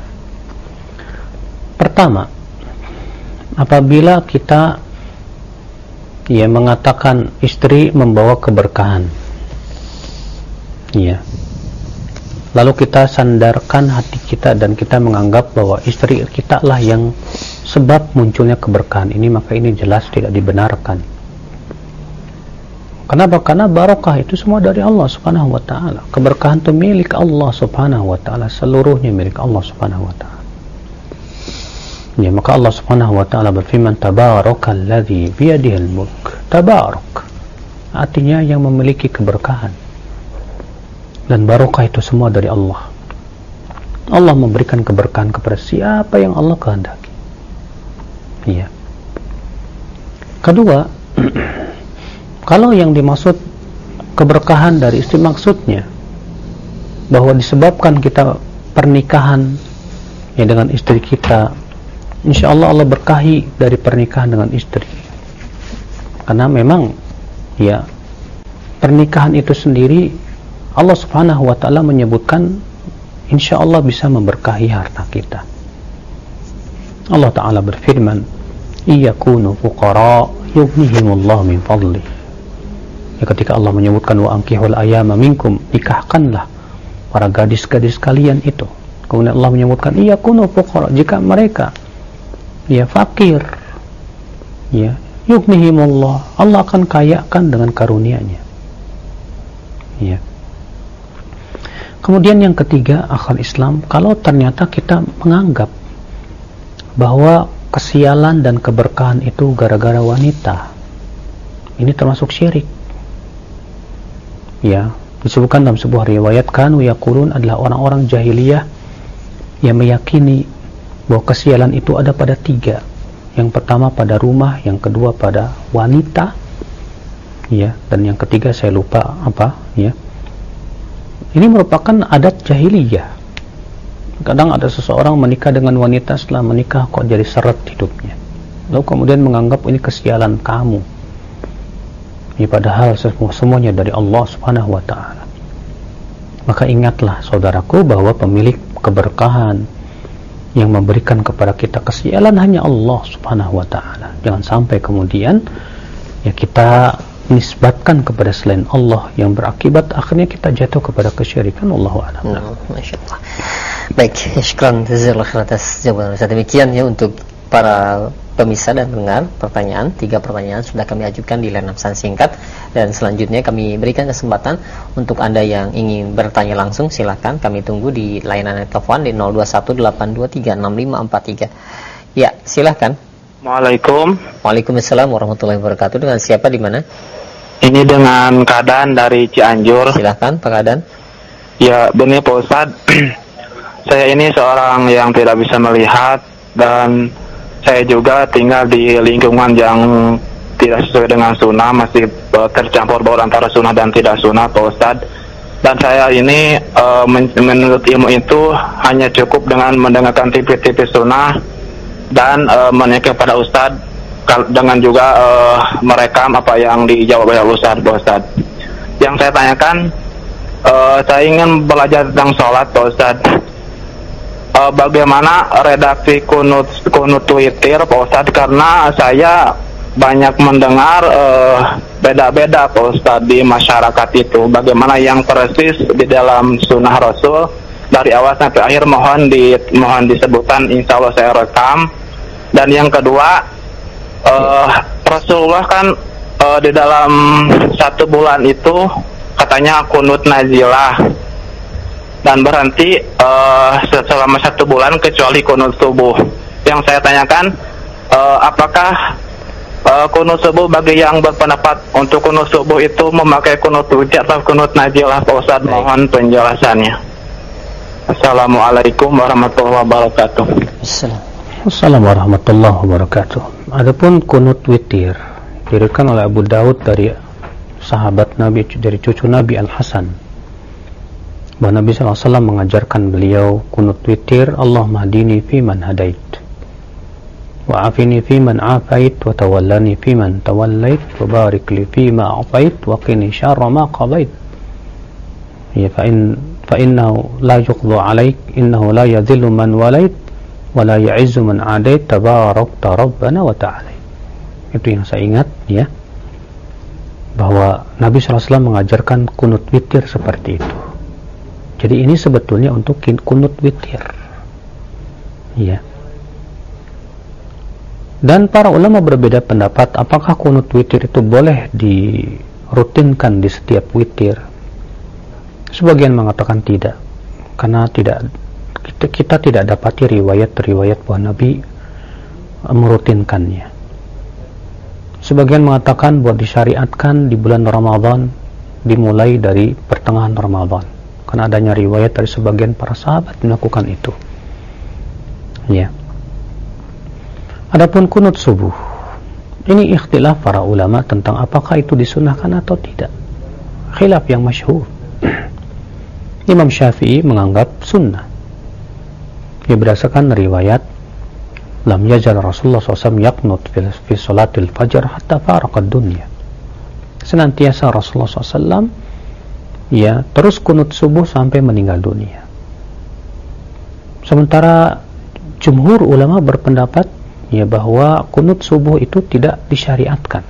Pertama, apabila kita ya mengatakan istri membawa keberkahan, ya, lalu kita sandarkan hati kita dan kita menganggap bahwa istri kita lah yang sebab munculnya keberkahan ini, maka ini jelas tidak dibenarkan. Kenapa? Karena barokah itu semua dari Allah subhanahu wa ta'ala. Keberkahan itu milik Allah subhanahu wa ta'ala, seluruhnya milik Allah subhanahu wa ta'ala. Ya, maka Allah subhanahu wa ta'ala berfirman, Tabarakalladzi biyadihil mulk. Tabarak artinya yang memiliki keberkahan, dan barokah itu semua dari Allah. Allah memberikan keberkahan kepada siapa yang Allah kehendaki. Iya. Kedua, kalau yang dimaksud keberkahan dari istri, maksudnya bahwa disebabkan kita pernikahan ya dengan istri kita, insya Allah Allah berkahi dari pernikahan dengan istri. Karena memang ya pernikahan itu sendiri Allah subhanahu wa ta'ala menyebutkan insya Allah bisa memberkahi harta kita. Allah ta'ala berfirman, iyakunu fuqara yughnihimullahu min fadlih. Ya, ketika Allah menyebutkan wa ankihul ayama minkum, nikahkanlah para gadis-gadis kalian itu. Kemudian Allah menyebutkan iyakunu fuqara, jika mereka ya fakir, ya yughnihimullah, Allah akan kayakan dengan karunia-Nya. Ya. Kemudian yang ketiga, akhal Islam, kalau ternyata kita menganggap bahwa kesialan dan keberkahan itu gara-gara wanita, ini termasuk syirik. Ya, disebutkan dalam sebuah riwayat, kanu yaqulun, adalah orang-orang jahiliyah yang meyakini bahwa kesialan itu ada pada tiga. Yang pertama pada rumah, yang kedua pada wanita, ya, dan yang ketiga saya lupa apa, ya. Ini merupakan adat jahiliyah. Kadang ada seseorang menikah dengan wanita, setelah menikah kok jadi seret hidupnya, lalu kemudian menganggap ini kesialan kamu. Ini padahal semua semuanya dari Allah subhanahu wa ta'ala. Maka ingatlah saudaraku bahwa pemilik keberkahan yang memberikan kepada kita kesialan hanya Allah subhanahu wa ta'ala. Jangan sampai kemudian ya kita nisbatkan kepada selain Allah, yang berakibat akhirnya kita jatuh kepada kesyirikan. Allahu a'lam. Hmm, Masya Allah. Baik, syukran jazakallahu atas jawaban Ustaz. Demikian ya untuk para pemirsa dan pendengar, pertanyaan, tiga pertanyaan sudah kami ajukan di layanan pesan singkat, dan selanjutnya kami berikan kesempatan untuk Anda yang ingin bertanya langsung, silakan kami tunggu di layanan telepon di nol dua satu delapan dua tiga enam lima empat tiga. Ya, silakan. Waalaikum. Waalaikumsalam warahmatullahi wabarakatuh. Dengan siapa, di mana? Ini dengan Kadan dari Cianjur. Silakan Pak Kadan. Ya, benar Pak Ustadz. Saya ini seorang yang tidak bisa melihat, dan saya juga tinggal di lingkungan yang tidak sesuai dengan sunnah, masih uh, tercampur baur antara sunnah dan tidak sunnah Pak Ustadz. Dan saya ini uh, men- menurut ilmu itu hanya cukup dengan mendengarkan T V-T V sunnah dan uh, menyekir pada Ustadz, dengan juga uh, merekam apa yang dijawab oleh Ustadz, Pak Ustadz. Yang saya tanyakan, uh, saya ingin belajar tentang sholat Pak Ustadz. Uh, bagaimana redaksi kunut kunut Twitter Pak Ustadz, karena saya banyak mendengar uh, beda-beda Pak Ustadz di masyarakat itu. Bagaimana yang persis di dalam sunnah Rasul dari awal sampai akhir, mohon di mohon disebutkan, insya Allah saya rekam. Dan yang kedua, uh, Rasulullah kan uh, di dalam satu bulan itu katanya kunut nazilah. dan berhenti uh, selama satu bulan kecuali kunut subuh. Yang saya tanyakan, uh, apakah uh, kunut subuh bagi yang berpendapat untuk kunut subuh itu memakai kunut witr atau kunut najilah, Pak Ustaz? Mohon penjelasannya. Assalamualaikum warahmatullahi wabarakatuh. Assalamualaikum warahmatullahi wabarakatuh. Adapun kunut witir diriwayatkan oleh Abu Daud dari sahabat Nabi, dari cucu Nabi Al-Hasan, bahwa Nabi shallallahu alaihi wasallam mengajarkan beliau kunut witir, Allahumma hadini fiman hadait, wa afini fiman afait, wa tawallani fiman tawallait, wa barik li fima afait, wa qini syarra ma qadait. Ya, fa in fa innahu la yuqdha alaik, innahu la yadhillu man walait, wa la ya'izzu man adait, tabarakta rabbana wa ta'ala. Itu yang saya ingat, ya, bahwa Nabi shallallahu alaihi wasallam mengajarkan kunut witir seperti itu. Jadi ini sebetulnya untuk kunut witir, ya. Dan para ulama berbeda pendapat apakah kunut witir itu boleh dirutinkan di setiap witir. Sebagian mengatakan tidak, karena tidak kita, kita tidak dapati riwayat-riwayat bahwa Nabi merutinkannya. Sebagian mengatakan bahwa disyariatkan di bulan Ramadan, dimulai dari pertengahan Ramadan, karena adanya riwayat dari sebagian para sahabat melakukan itu, ya. Adapun kunut subuh, ini ikhtilaf para ulama tentang apakah itu disunahkan atau tidak. Khilaf yang masyhur. Imam Syafi'i menganggap sunnah. Ia berdasarkan riwayat, lam yazal Rasulullah shallallahu alaihi wasallam yaqnut fi salatil fajr hatta faraqad dunya. Senantiasa Rasulullah shallallahu alaihi wasallam, ya, terus kunut subuh sampai meninggal dunia. Sementara jumhur ulama berpendapat, ya, bahwa kunut subuh itu tidak disyariatkan,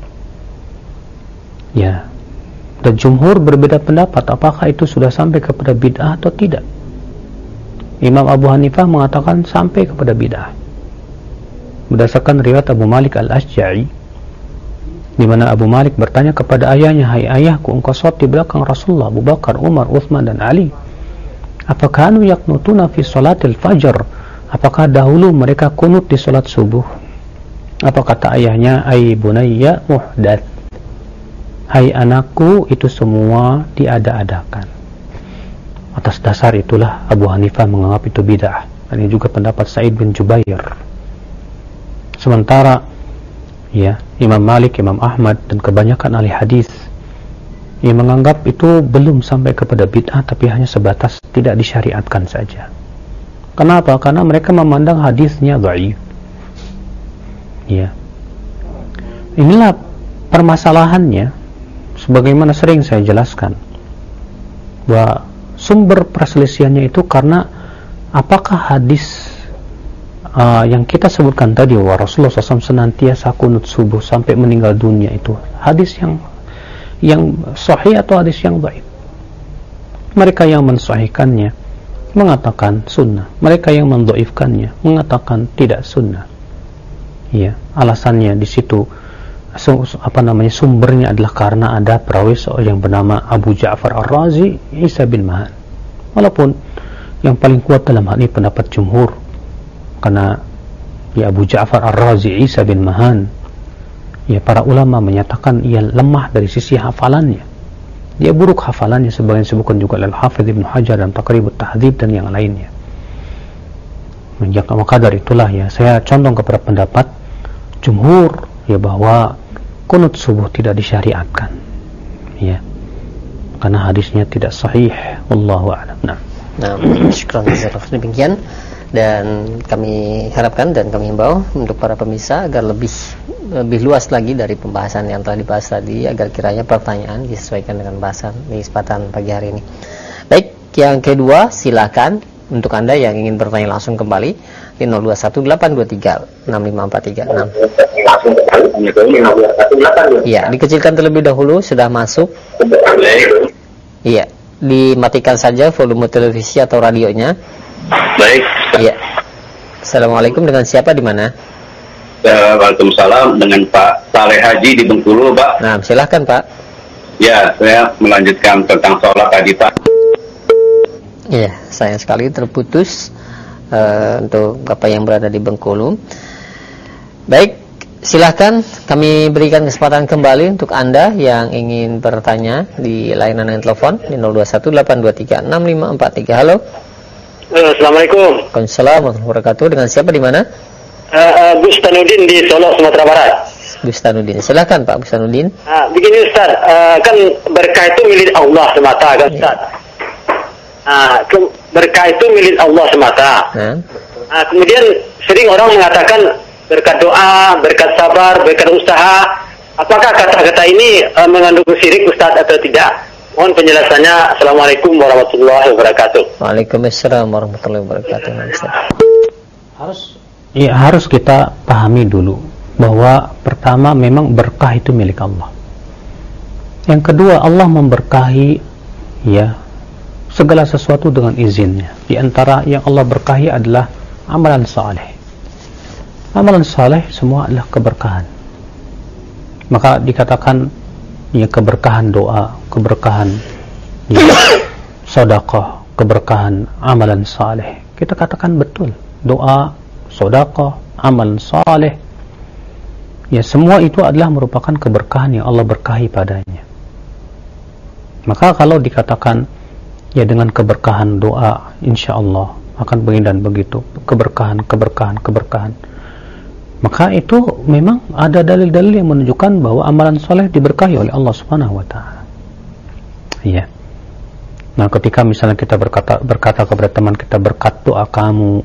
ya. Dan jumhur berbeda pendapat apakah itu sudah sampai kepada bid'ah atau tidak. Imam Abu Hanifah mengatakan sampai kepada bid'ah, berdasarkan riwayat Abu Malik Al-Ashja'i, di mana Abu Malik bertanya kepada ayahnya, hai ayahku, engkau sholat di belakang Rasulullah, Abu Bakar, Umar, Uthman dan Ali, apakah anu yaknutuna fi salatil fajr, apakah dahulu mereka kunut di salat subuh? Apa kata ayahnya, ai bunayya muhdath, hai anakku, itu semua diada-adakan. Atas dasar itulah Abu Hanifah menganggap itu bid'ah, dan ini juga pendapat Sa'id bin Jubair. Sementara, ya, Imam Malik, Imam Ahmad dan kebanyakan ahli hadis yang menganggap itu belum sampai kepada bid'ah, tapi hanya sebatas tidak disyariatkan saja. Kenapa? Karena mereka memandang hadisnya dhaif. Ya. Inilah permasalahannya, sebagaimana sering saya jelaskan, bahwa sumber perselisihannya itu karena apakah hadis uh, yang kita sebutkan tadi, bahwa Rasulullah shallallahu alaihi wasallam senantiasa kunut subuh sampai meninggal dunia, itu hadis yang yang sahih atau hadis yang dhaif. Mereka yang mensahihkannya mengatakan sunnah, mereka yang mendhaifkannya mengatakan tidak sunnah. Ya, alasannya di situ, apa namanya, sumbernya adalah karena ada perawi yang bernama Abu Ja'far Ar-Razi, Isa bin Mahan. Walaupun yang paling kuat dalam hal ini pendapat jumhur, karena ya Abu Ja'far Ar-Razi, Isa bin Mahan, ya, para ulama menyatakan ia lemah dari sisi hafalannya, dia buruk hafalannya, sebagian disebutkan juga oleh Al-Hafidz Ibnu Hajar dan Taqribut Tahdzib dan yang lainnya. Maka dari itulah, ya, saya condong kepada pendapat jumhur, ya, bahwa kunut subuh tidak disyariatkan, ya, karena hadisnya tidak sahih. Wallahu a'lam. Nah, nah, syukran jazakallahu demikian, dan kami harapkan dan kami himbau untuk para pemirsa agar lebih lebih luas lagi dari pembahasan yang telah dibahas tadi, agar kiranya pertanyaan disesuaikan dengan bahasan di kesempatan pagi hari ini. Baik, yang kedua, silakan untuk Anda yang ingin bertanya langsung kembali di nol dua satu delapan dua tiga enam lima empat tiga enam. Iya, dikecilkan terlebih dahulu, sudah masuk. Iya, dimatikan saja volume televisi atau radionya. Baik. Iya. Assalamualaikum, dengan siapa, di mana? Uh, Waalaikumsalam, dengan Pak Saleh Haji di Bengkulu, Pak. Nah, silahkan, Pak. Ya, saya melanjutkan tentang sholat tadi, Pak. Iya, sayang sekali terputus uh, untuk Bapak yang berada di Bengkulu. Baik, silahkan kami berikan kesempatan kembali untuk Anda yang ingin bertanya di layanan telepon di nol dua satu delapan dua tiga enam lima empat tiga. Halo. Assalamualaikum. Waalaikumsalam warahmatullahi wabarakatuh. Dengan siapa di mana? Uh, uh, Bustanudin di Solo, Sumatera Barat. Bustanudin, silahkan Pak Bustanudin. Uh, begini Ustaz, uh, kan berkah itu milik Allah semata kan Ustaz. Uh, ke- berkah itu milik Allah semata. Nah. Uh, kemudian sering orang mengatakan berkat doa, berkat sabar, berkat usaha. Apakah kata-kata ini uh, mengandung syirik Ustaz atau tidak? Mohon penjelasannya. Assalamualaikum warahmatullahi wabarakatuh. Waalaikumsalam warahmatullahi wabarakatuh. Harus ya, harus kita pahami dulu bahwa pertama memang berkah itu milik Allah. Yang kedua, Allah memberkahi ya segala sesuatu dengan izinnya. Di antara yang Allah berkahi adalah amalan saleh. Amalan saleh semua adalah keberkahan. Maka dikatakan ya keberkahan doa, keberkahan ya, sedekah, keberkahan amalan saleh. Kita katakan betul, doa, sedekah, amalan saleh, ya semua itu adalah merupakan keberkahan yang Allah berkahi padanya. Maka kalau dikatakan ya dengan keberkahan doa, insya Allah akan begini dan begitu, keberkahan, keberkahan, keberkahan, maka itu memang ada dalil-dalil yang menunjukkan bahwa amalan soleh diberkahi oleh Allah Subhanahu Wa Taala. Iya. Nah, ketika misalnya kita berkata berkata kepada teman kita, berkat doa kamu,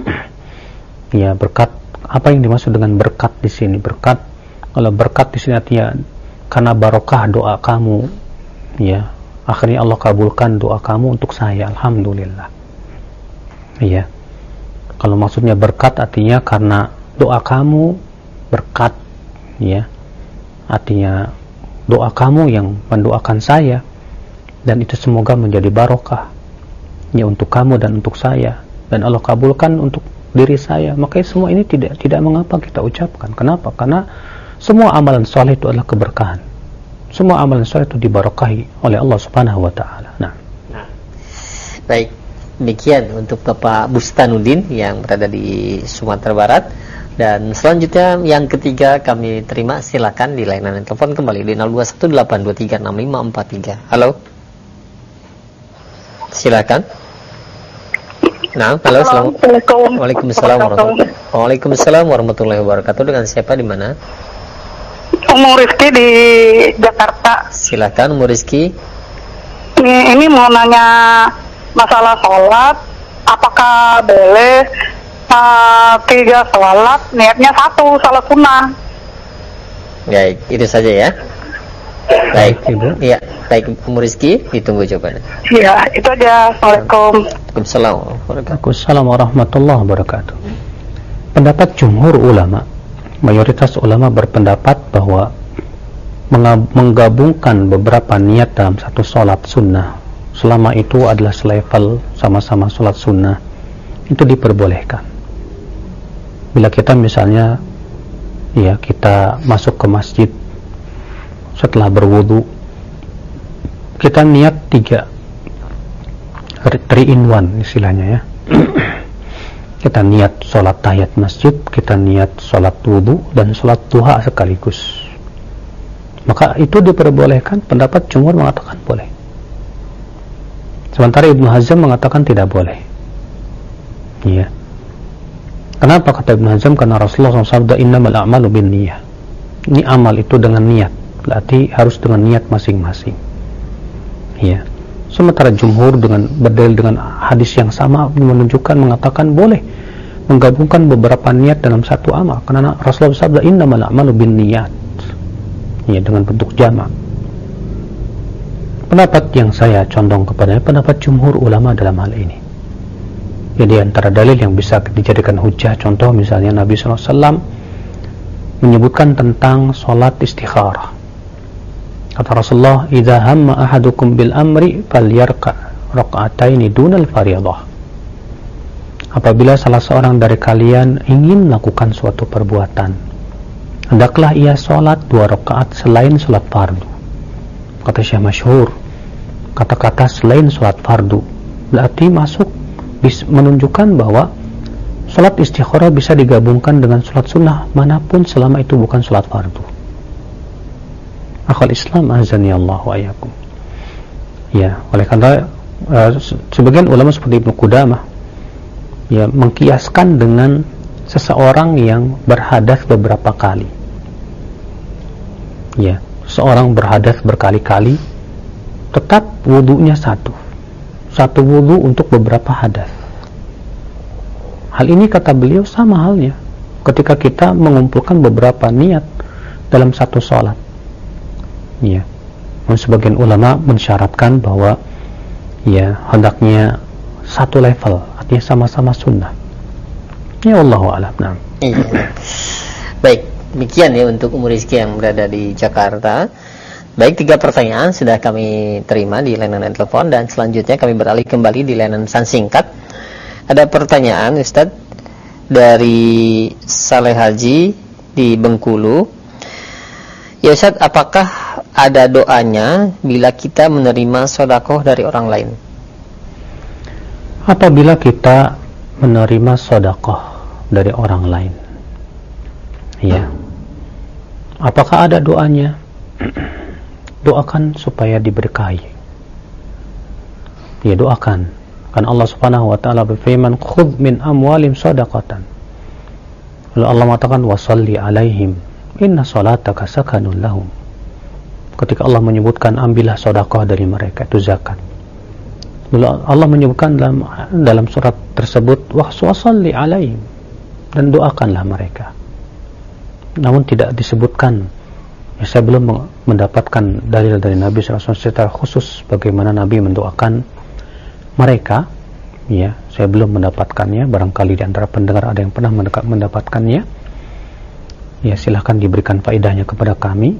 ya berkat, apa yang dimaksud dengan berkat di sini? Berkat, kalau berkat di sini artinya karena barokah doa kamu, ya akhirnya Allah kabulkan doa kamu untuk saya, alhamdulillah. Iya. Kalau maksudnya berkat artinya karena doa kamu berkat, ya artinya doa kamu yang mendoakan saya, dan itu semoga menjadi barokah ya untuk kamu dan untuk saya, dan Allah kabulkan untuk diri saya, maka semua ini tidak tidak mengapa kita ucapkan. Kenapa? Karena semua amalan soleh itu adalah keberkahan. Semua amalan soleh itu dibarokahi oleh Allah Subhanahu Wa Taala. Nah, baik, demikian untuk Bapak Bustanudin yang berada di Sumatera Barat. Dan selanjutnya yang ketiga kami terima, silakan di layanan telepon kembali di nol dua satu delapan dua tiga enam lima empat tiga. Halo. Silakan. Nah, halo, assalamualaikum. Waalaikumsalam warahmatullahi wabarakatuh. Waalaikumsalam warahmatullahi wabarakatuh. Dengan siapa di mana? Umur Rizky di Jakarta. Silakan Umur Rizky. Ini, ini mau nanya masalah sholat, apakah boleh uh, tiga sholat niatnya satu sholat sunnah? Baik, itu saja ya. Baik, Ibu. Iya, baik Umur Rizky, ditunggu jawabannya. Iya, itu aja. Assalamualaikum. Waalaikumsalam. Waalaikumsalam warahmatullahi wabarakatuh. Pendapat jumhur ulama, mayoritas ulama berpendapat bahwa menggabungkan beberapa niat dalam satu sholat sunnah, selama itu adalah selevel sama-sama sholat sunnah, itu diperbolehkan. Bila kita misalnya ya kita masuk ke masjid setelah berwudu, kita niat tiga, three in one istilahnya ya. Kita niat sholat tahiyat masjid, kita niat sholat wudu dan sholat duha sekaligus, maka itu diperbolehkan. Pendapat jumhur mengatakan boleh, sementara Ibnu Hazm mengatakan tidak boleh. Iya. Kenapa kata Ibnu Hazm? Karena Rasulullah shallallahu alaihi wasallam sabda, innamal a'malu binniyah. Ini amal itu dengan niat, berarti harus dengan niat masing-masing. Iya. Sementara jumhur dengan berdalil dengan hadis yang sama menunjukkan, mengatakan boleh menggabungkan beberapa niat dalam satu amal, karena Rasulullah sabda innamal a'malu binniyat, ya dengan bentuk jamak. Pendapat yang saya condong kepadanya pendapat jumhur ulama dalam hal ini. Jadi antara dalil yang bisa dijadikan hujah, contoh misalnya Nabi shallallahu alaihi wasallam menyebutkan tentang sholat istikharah. Kata Rasulullah, idza hamma ahadukum bil amri falyarka raka'ataini dunal fardhah. Apabila salah seorang dari kalian ingin melakukan suatu perbuatan, hendaklah ia sholat dua rakaat selain sholat fardu. Kata Syekh masyhur, kata-kata selain sholat fardu berarti masuk bis, menunjukkan bahwa salat istikharah bisa digabungkan dengan salat sunnah manapun selama itu bukan salat fardu. Akhul Islam azani Allah wa iyyakum. Ya, oleh karena uh, sebagian ulama seperti Ibnu Qudamah ya mengkiaskan dengan seseorang yang berhadas beberapa kali. Ya, seorang berhadas berkali-kali tetap wudunya satu. Satu wudu untuk beberapa hadas. Hal ini kata beliau sama halnya ketika kita mengumpulkan beberapa niat dalam satu sholat. Ya, sebagian ulama mensyaratkan bahwa ya hendaknya satu level, artinya sama-sama sunnah. Ya Allahu a'lam. Nah. Iya. Baik, demikian ya untuk Ummu Rizki yang berada di Jakarta. Baik, tiga pertanyaan sudah kami terima di layanan telepon dan selanjutnya kami beralih kembali di layanan pesan singkat. Ada pertanyaan Ustaz dari Saleh Haji di Bengkulu. Ya Ustaz, apakah ada doanya bila kita menerima sedekah dari orang lain? Apabila kita menerima sedekah dari orang lain, ya, apakah ada doanya? Doakan supaya diberkahi. Ya, doakan. Kan Allah Subhanahu wa taala berfirman, "Khudh min amwalim shadaqatan." Lalu Allah mengatakan, "Wa shalli 'alaihim, inna salataka sakanun lahum." Ketika Allah menyebutkan ambillah sedekah dari mereka, itu zakat. Lalu Allah menyebutkan dalam dalam surat tersebut, "Wa shalli 'alaihim," dan doakanlah mereka. Namun tidak disebutkan, ya, saya belum mendapatkan dalil dari Nabi shallallahu alaihi wasallam secara khusus bagaimana Nabi mendoakan mereka. Ya, saya belum mendapatkannya. Barangkali di antara pendengar ada yang pernah mendapatkannya. Ya, silahkan diberikan faedahnya kepada kami.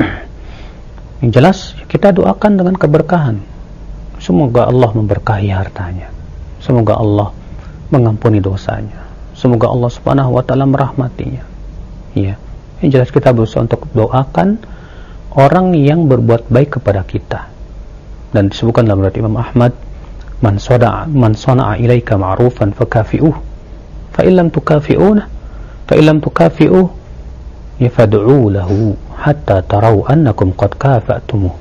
Yang jelas kita doakan dengan keberkahan. Semoga Allah memberkahi hartanya. Semoga Allah mengampuni dosanya. Semoga Allah Subhanahu wa taala merahmatinya. Ya. Yang jelas kita berusaha untuk doakan orang yang berbuat baik kepada kita. Dan disebutkan dalam riwayat Imam Ahmad, man sada'a man sana'a ilaika ma'rufan fakafi'uh fa illam tukafi'una fa illam tukafi'uh yafad'u lahu hatta tarau annakum qad kafa'tumuh.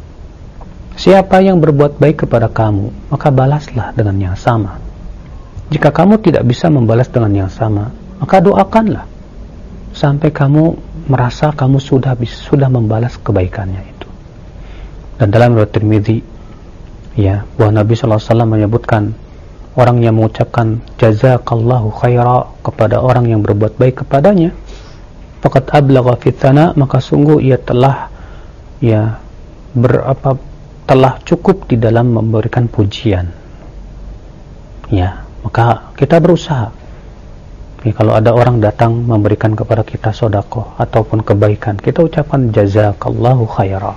Siapa yang berbuat baik kepada kamu, maka balaslah dengan yang sama. Jika kamu tidak bisa membalas dengan yang sama, maka doakanlah sampai kamu merasa kamu sudah sudah membalas kebaikannya itu. Dan dalam riwayat Tirmidzi, ya, bahwa Nabi sallallahu alaihi wasallam menyebutkan orang yang mengucapkan jazakallahu khaira kepada orang yang berbuat baik kepadanya, faqad ablagha fi tsana, maka sungguh ia telah ya berapa telah cukup di dalam memberikan pujian. Ya, maka kita berusaha. Ya, kalau ada orang datang memberikan kepada kita sedekah ataupun kebaikan, kita ucapkan jazakallahu khaira.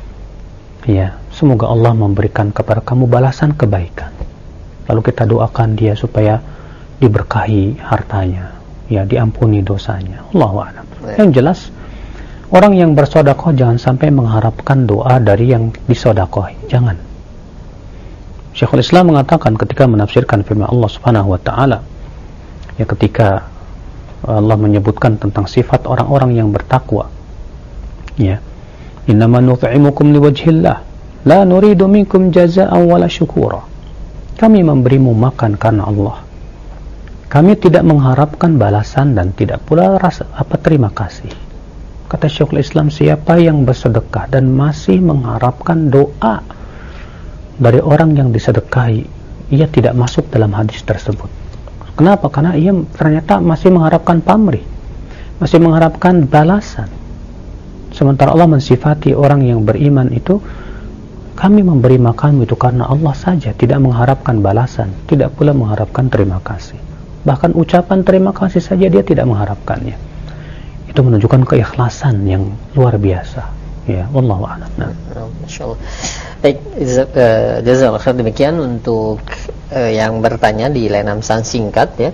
Ya, semoga Allah memberikan kepada kamu balasan kebaikan. Lalu kita doakan dia supaya diberkahi hartanya, ya, diampuni dosanya. Allahu a'lam. Yang jelas, orang yang bersedekah jangan sampai mengharapkan doa dari yang disedekahi. Jangan. Syekhul Islam mengatakan ketika menafsirkan firman Allah Subhanahu wa taala, ya, ketika Allah menyebutkan tentang sifat orang-orang yang bertakwa, ya, innama nut'imukum liwajhillah la nuridu minkum jazaa'an wala syukura. Kami memberimu makan karena Allah. Kami tidak mengharapkan balasan dan tidak pula rasa apa terima kasih. Kata Syekhul Islam, siapa yang bersedekah dan masih mengharapkan doa dari orang yang disedekahi, ia tidak masuk dalam hadis tersebut. Kenapa? Karena ia ternyata masih mengharapkan pamrih, masih mengharapkan balasan. Sementara Allah mensifati orang yang beriman itu, kami memberi makanmu itu karena Allah saja, tidak mengharapkan balasan, tidak pula mengharapkan terima kasih. Bahkan ucapan terima kasih saja dia tidak mengharapkannya. Itu menunjukkan keikhlasan yang luar biasa. Ya, wallahu a'lam. Nah, masyaallah. Baik, jazakallahu khair. Demikian untuk uh, yang bertanya di layanan pesan singkat, ya.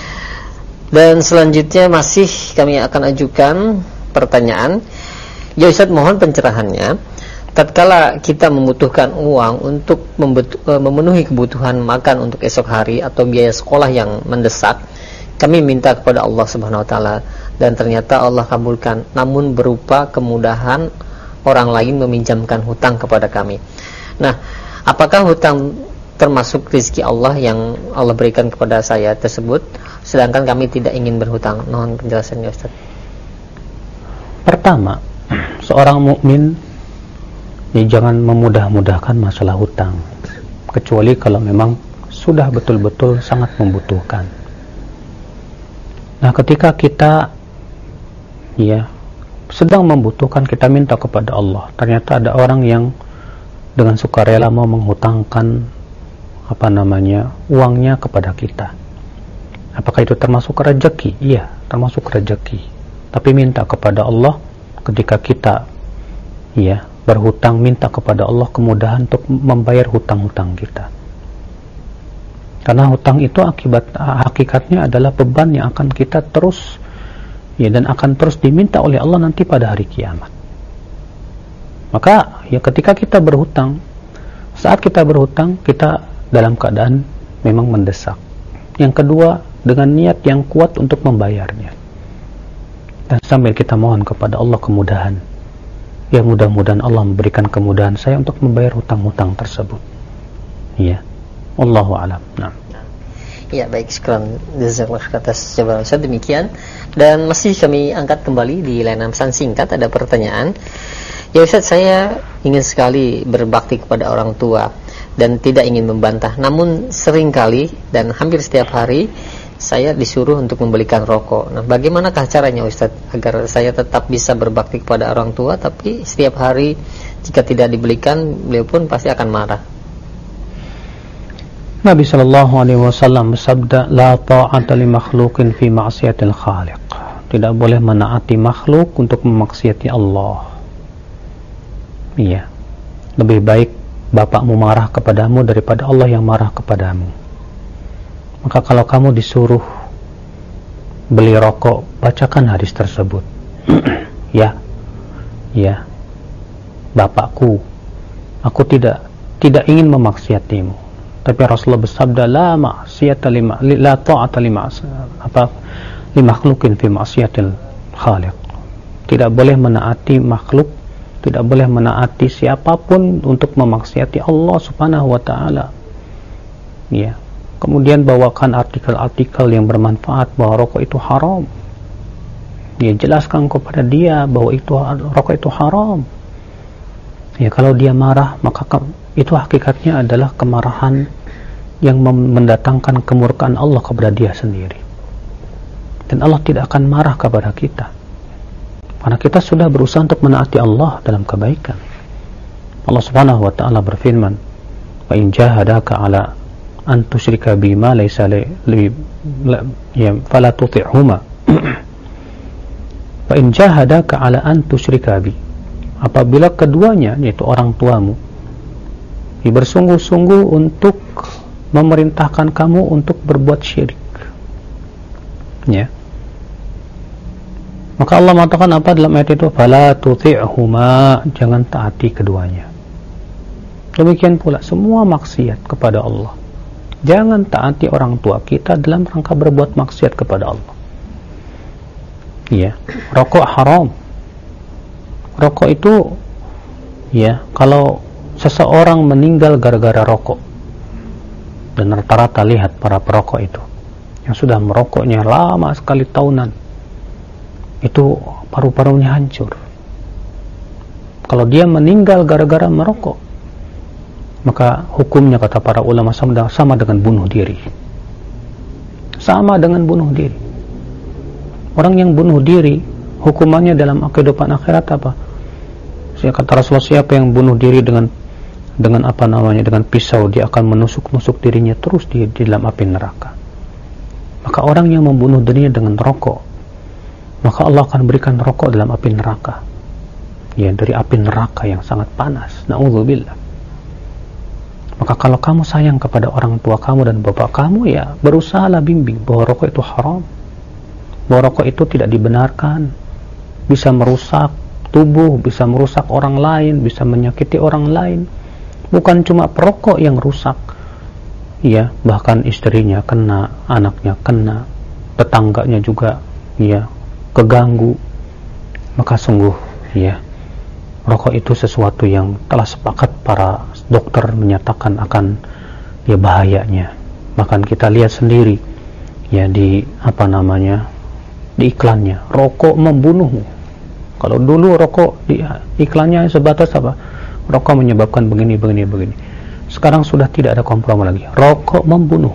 Dan selanjutnya masih kami akan ajukan pertanyaan. Ya Ustaz, mohon pencerahannya tatkala kita membutuhkan uang untuk memenuhi kebutuhan makan untuk esok hari atau biaya sekolah yang mendesak, kami minta kepada Allah Subhanahu wa taala dan ternyata Allah kabulkan, namun berupa kemudahan orang lain meminjamkan hutang kepada kami. Nah, apakah hutang termasuk rezeki Allah yang Allah berikan kepada saya tersebut, sedangkan kami tidak ingin berhutang? Mohon penjelasannya, Ustaz. Pertama, seorang mukmin ya, jangan memudah-mudahkan masalah hutang, kecuali kalau memang sudah betul-betul sangat membutuhkan. Nah, ketika kita ya sedang membutuhkan, kita minta kepada Allah, ternyata ada orang yang dengan sukarela mau menghutangkan apa namanya uangnya kepada kita. Apakah itu termasuk rezeki? Iya, termasuk rezeki. Tapi minta kepada Allah ketika kita ya berhutang, minta kepada Allah kemudahan untuk membayar hutang-hutang kita. Karena hutang itu akibat hakikatnya adalah beban yang akan kita terus ya dan akan terus diminta oleh Allah nanti pada hari kiamat. Maka ya ketika kita berhutang, saat kita berhutang kita dalam keadaan memang mendesak. Yang kedua, dengan niat yang kuat untuk membayarnya. Dan sambil kita mohon kepada Allah kemudahan. Ya, mudah-mudahan Allah memberikan kemudahan saya untuk membayar hutang-hutang tersebut. Ya, Allahu a'lam. Nah. Ya, baik, sekarang jazakallahu atas jawaban saya demikian. Dan masih kami angkat kembali di layanan pesan singkat, ada pertanyaan. Ya Ustaz, saya ingin sekali berbakti kepada orang tua dan tidak ingin membantah, namun seringkali dan hampir setiap hari saya disuruh untuk membelikan rokok. Nah, bagaimanakah caranya Ustaz agar saya tetap bisa berbakti kepada orang tua, tapi setiap hari jika tidak dibelikan, beliau pun pasti akan marah? Nabi sallallahu alaihi wasallam bersabda, la ta'ata li makhluqin fi ma'siyatil khaliq. Tidak boleh menaati makhluk untuk memaksiati Allah. Iya. Lebih baik bapakmu marah kepadamu daripada Allah yang marah kepadamu. Maka kalau kamu disuruh beli rokok, bacakan hadis tersebut. Ya. Ya. Bapakku, aku tidak tidak ingin memaksiatimu. Tapi Rasulullah bersabda, la ma'siyata lima la ta'ata lima apa li makhluqin fi ma'siyatil khaliq. Tidak boleh menaati makhluk, tidak boleh menaati siapapun untuk memaksiati Allah Subhanahu wa taala. Ya. Kemudian bawakan artikel-artikel yang bermanfaat bahwa rokok itu haram. Ya, jelaskan kepada dia bahwa itu rokok itu haram. Ya, kalau dia marah, maka itu hakikatnya adalah kemarahan yang mendatangkan kemurkaan Allah kepada dia sendiri. Dan Allah tidak akan marah kepada kita, karena kita sudah berusaha untuk menaati Allah dalam kebaikan. Allah Subhanahu wa taala berfirman, "Wa in jahadaka 'ala an tusyrika bima laysa li ya fala tuti'huma." Wa in jahadaka 'ala an tusyrika bi. Apabila keduanya, yaitu orang tuamu, bersungguh-sungguh untuk memerintahkan kamu untuk berbuat syirik, ya, maka Allah mengatakan apa dalam ayat itu? Fala tuti'huma, jangan taati keduanya. Demikian pula semua maksiat kepada Allah, jangan taati orang tua kita dalam rangka berbuat maksiat kepada Allah. Ya, rokok haram. Rokok itu, ya, kalau seseorang meninggal gara-gara rokok, dan rata-rata lihat para perokok itu yang sudah merokoknya lama sekali tahunan, itu paru-parunya hancur. Kalau dia meninggal gara-gara merokok, maka hukumnya kata para ulama sama, sama dengan bunuh diri. Sama dengan bunuh diri. Orang yang bunuh diri, hukumannya dalam kehidupan akhirat apa? Saya kata Rasulullah, siapa yang bunuh diri dengan dengan apa namanya dengan pisau, dia akan menusuk-nusuk dirinya terus di, di dalam api neraka. Maka orang yang membunuh dirinya dengan rokok, maka Allah akan berikan rokok dalam api neraka, ya, dari api neraka yang sangat panas. Na'udzubillah. Maka kalau kamu sayang kepada orang tua kamu dan bapak kamu, ya berusahalah bimbing bahwa rokok itu haram, bahwa rokok itu tidak dibenarkan, bisa merusak tubuh, bisa merusak orang lain, bisa menyakiti orang lain. Bukan cuma perokok yang rusak, ya, bahkan istrinya kena, anaknya kena, tetangganya juga, ya, keganggu. Maka sungguh, ya, rokok itu sesuatu yang telah sepakat para dokter menyatakan akan, ya, bahayanya. Bahkan kita lihat sendiri, ya, di apa namanya, di iklannya, rokok membunuhmu. Kalau dulu rokok di iklannya sebatas apa? Rokok menyebabkan begini, begini, begini. Sekarang sudah tidak ada kompromi lagi. Rokok membunuh.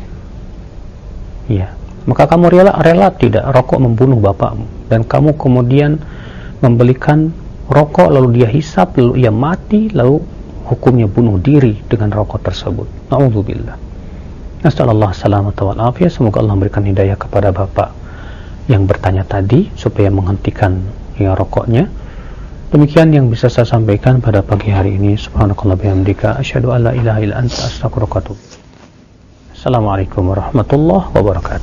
Ya, maka kamu rela, rela tidak rokok membunuh bapakmu, dan kamu kemudian membelikan rokok, lalu dia hisap, lalu ia mati, lalu hukumnya bunuh diri dengan rokok tersebut. Na'udzubillah. Nasallallahu salamata wal afiyah. Semoga Allah memberikan hidayah kepada bapak yang bertanya tadi supaya menghentikan, ya, rokoknya. Demikian yang bisa saya sampaikan pada pagi hari ini. Subhanakallah bihamdika asyhadu an la ilaha illa anta astaghfiruka wa atubu ilaik. Assalamualaikum warahmatullahi wabarakatuh.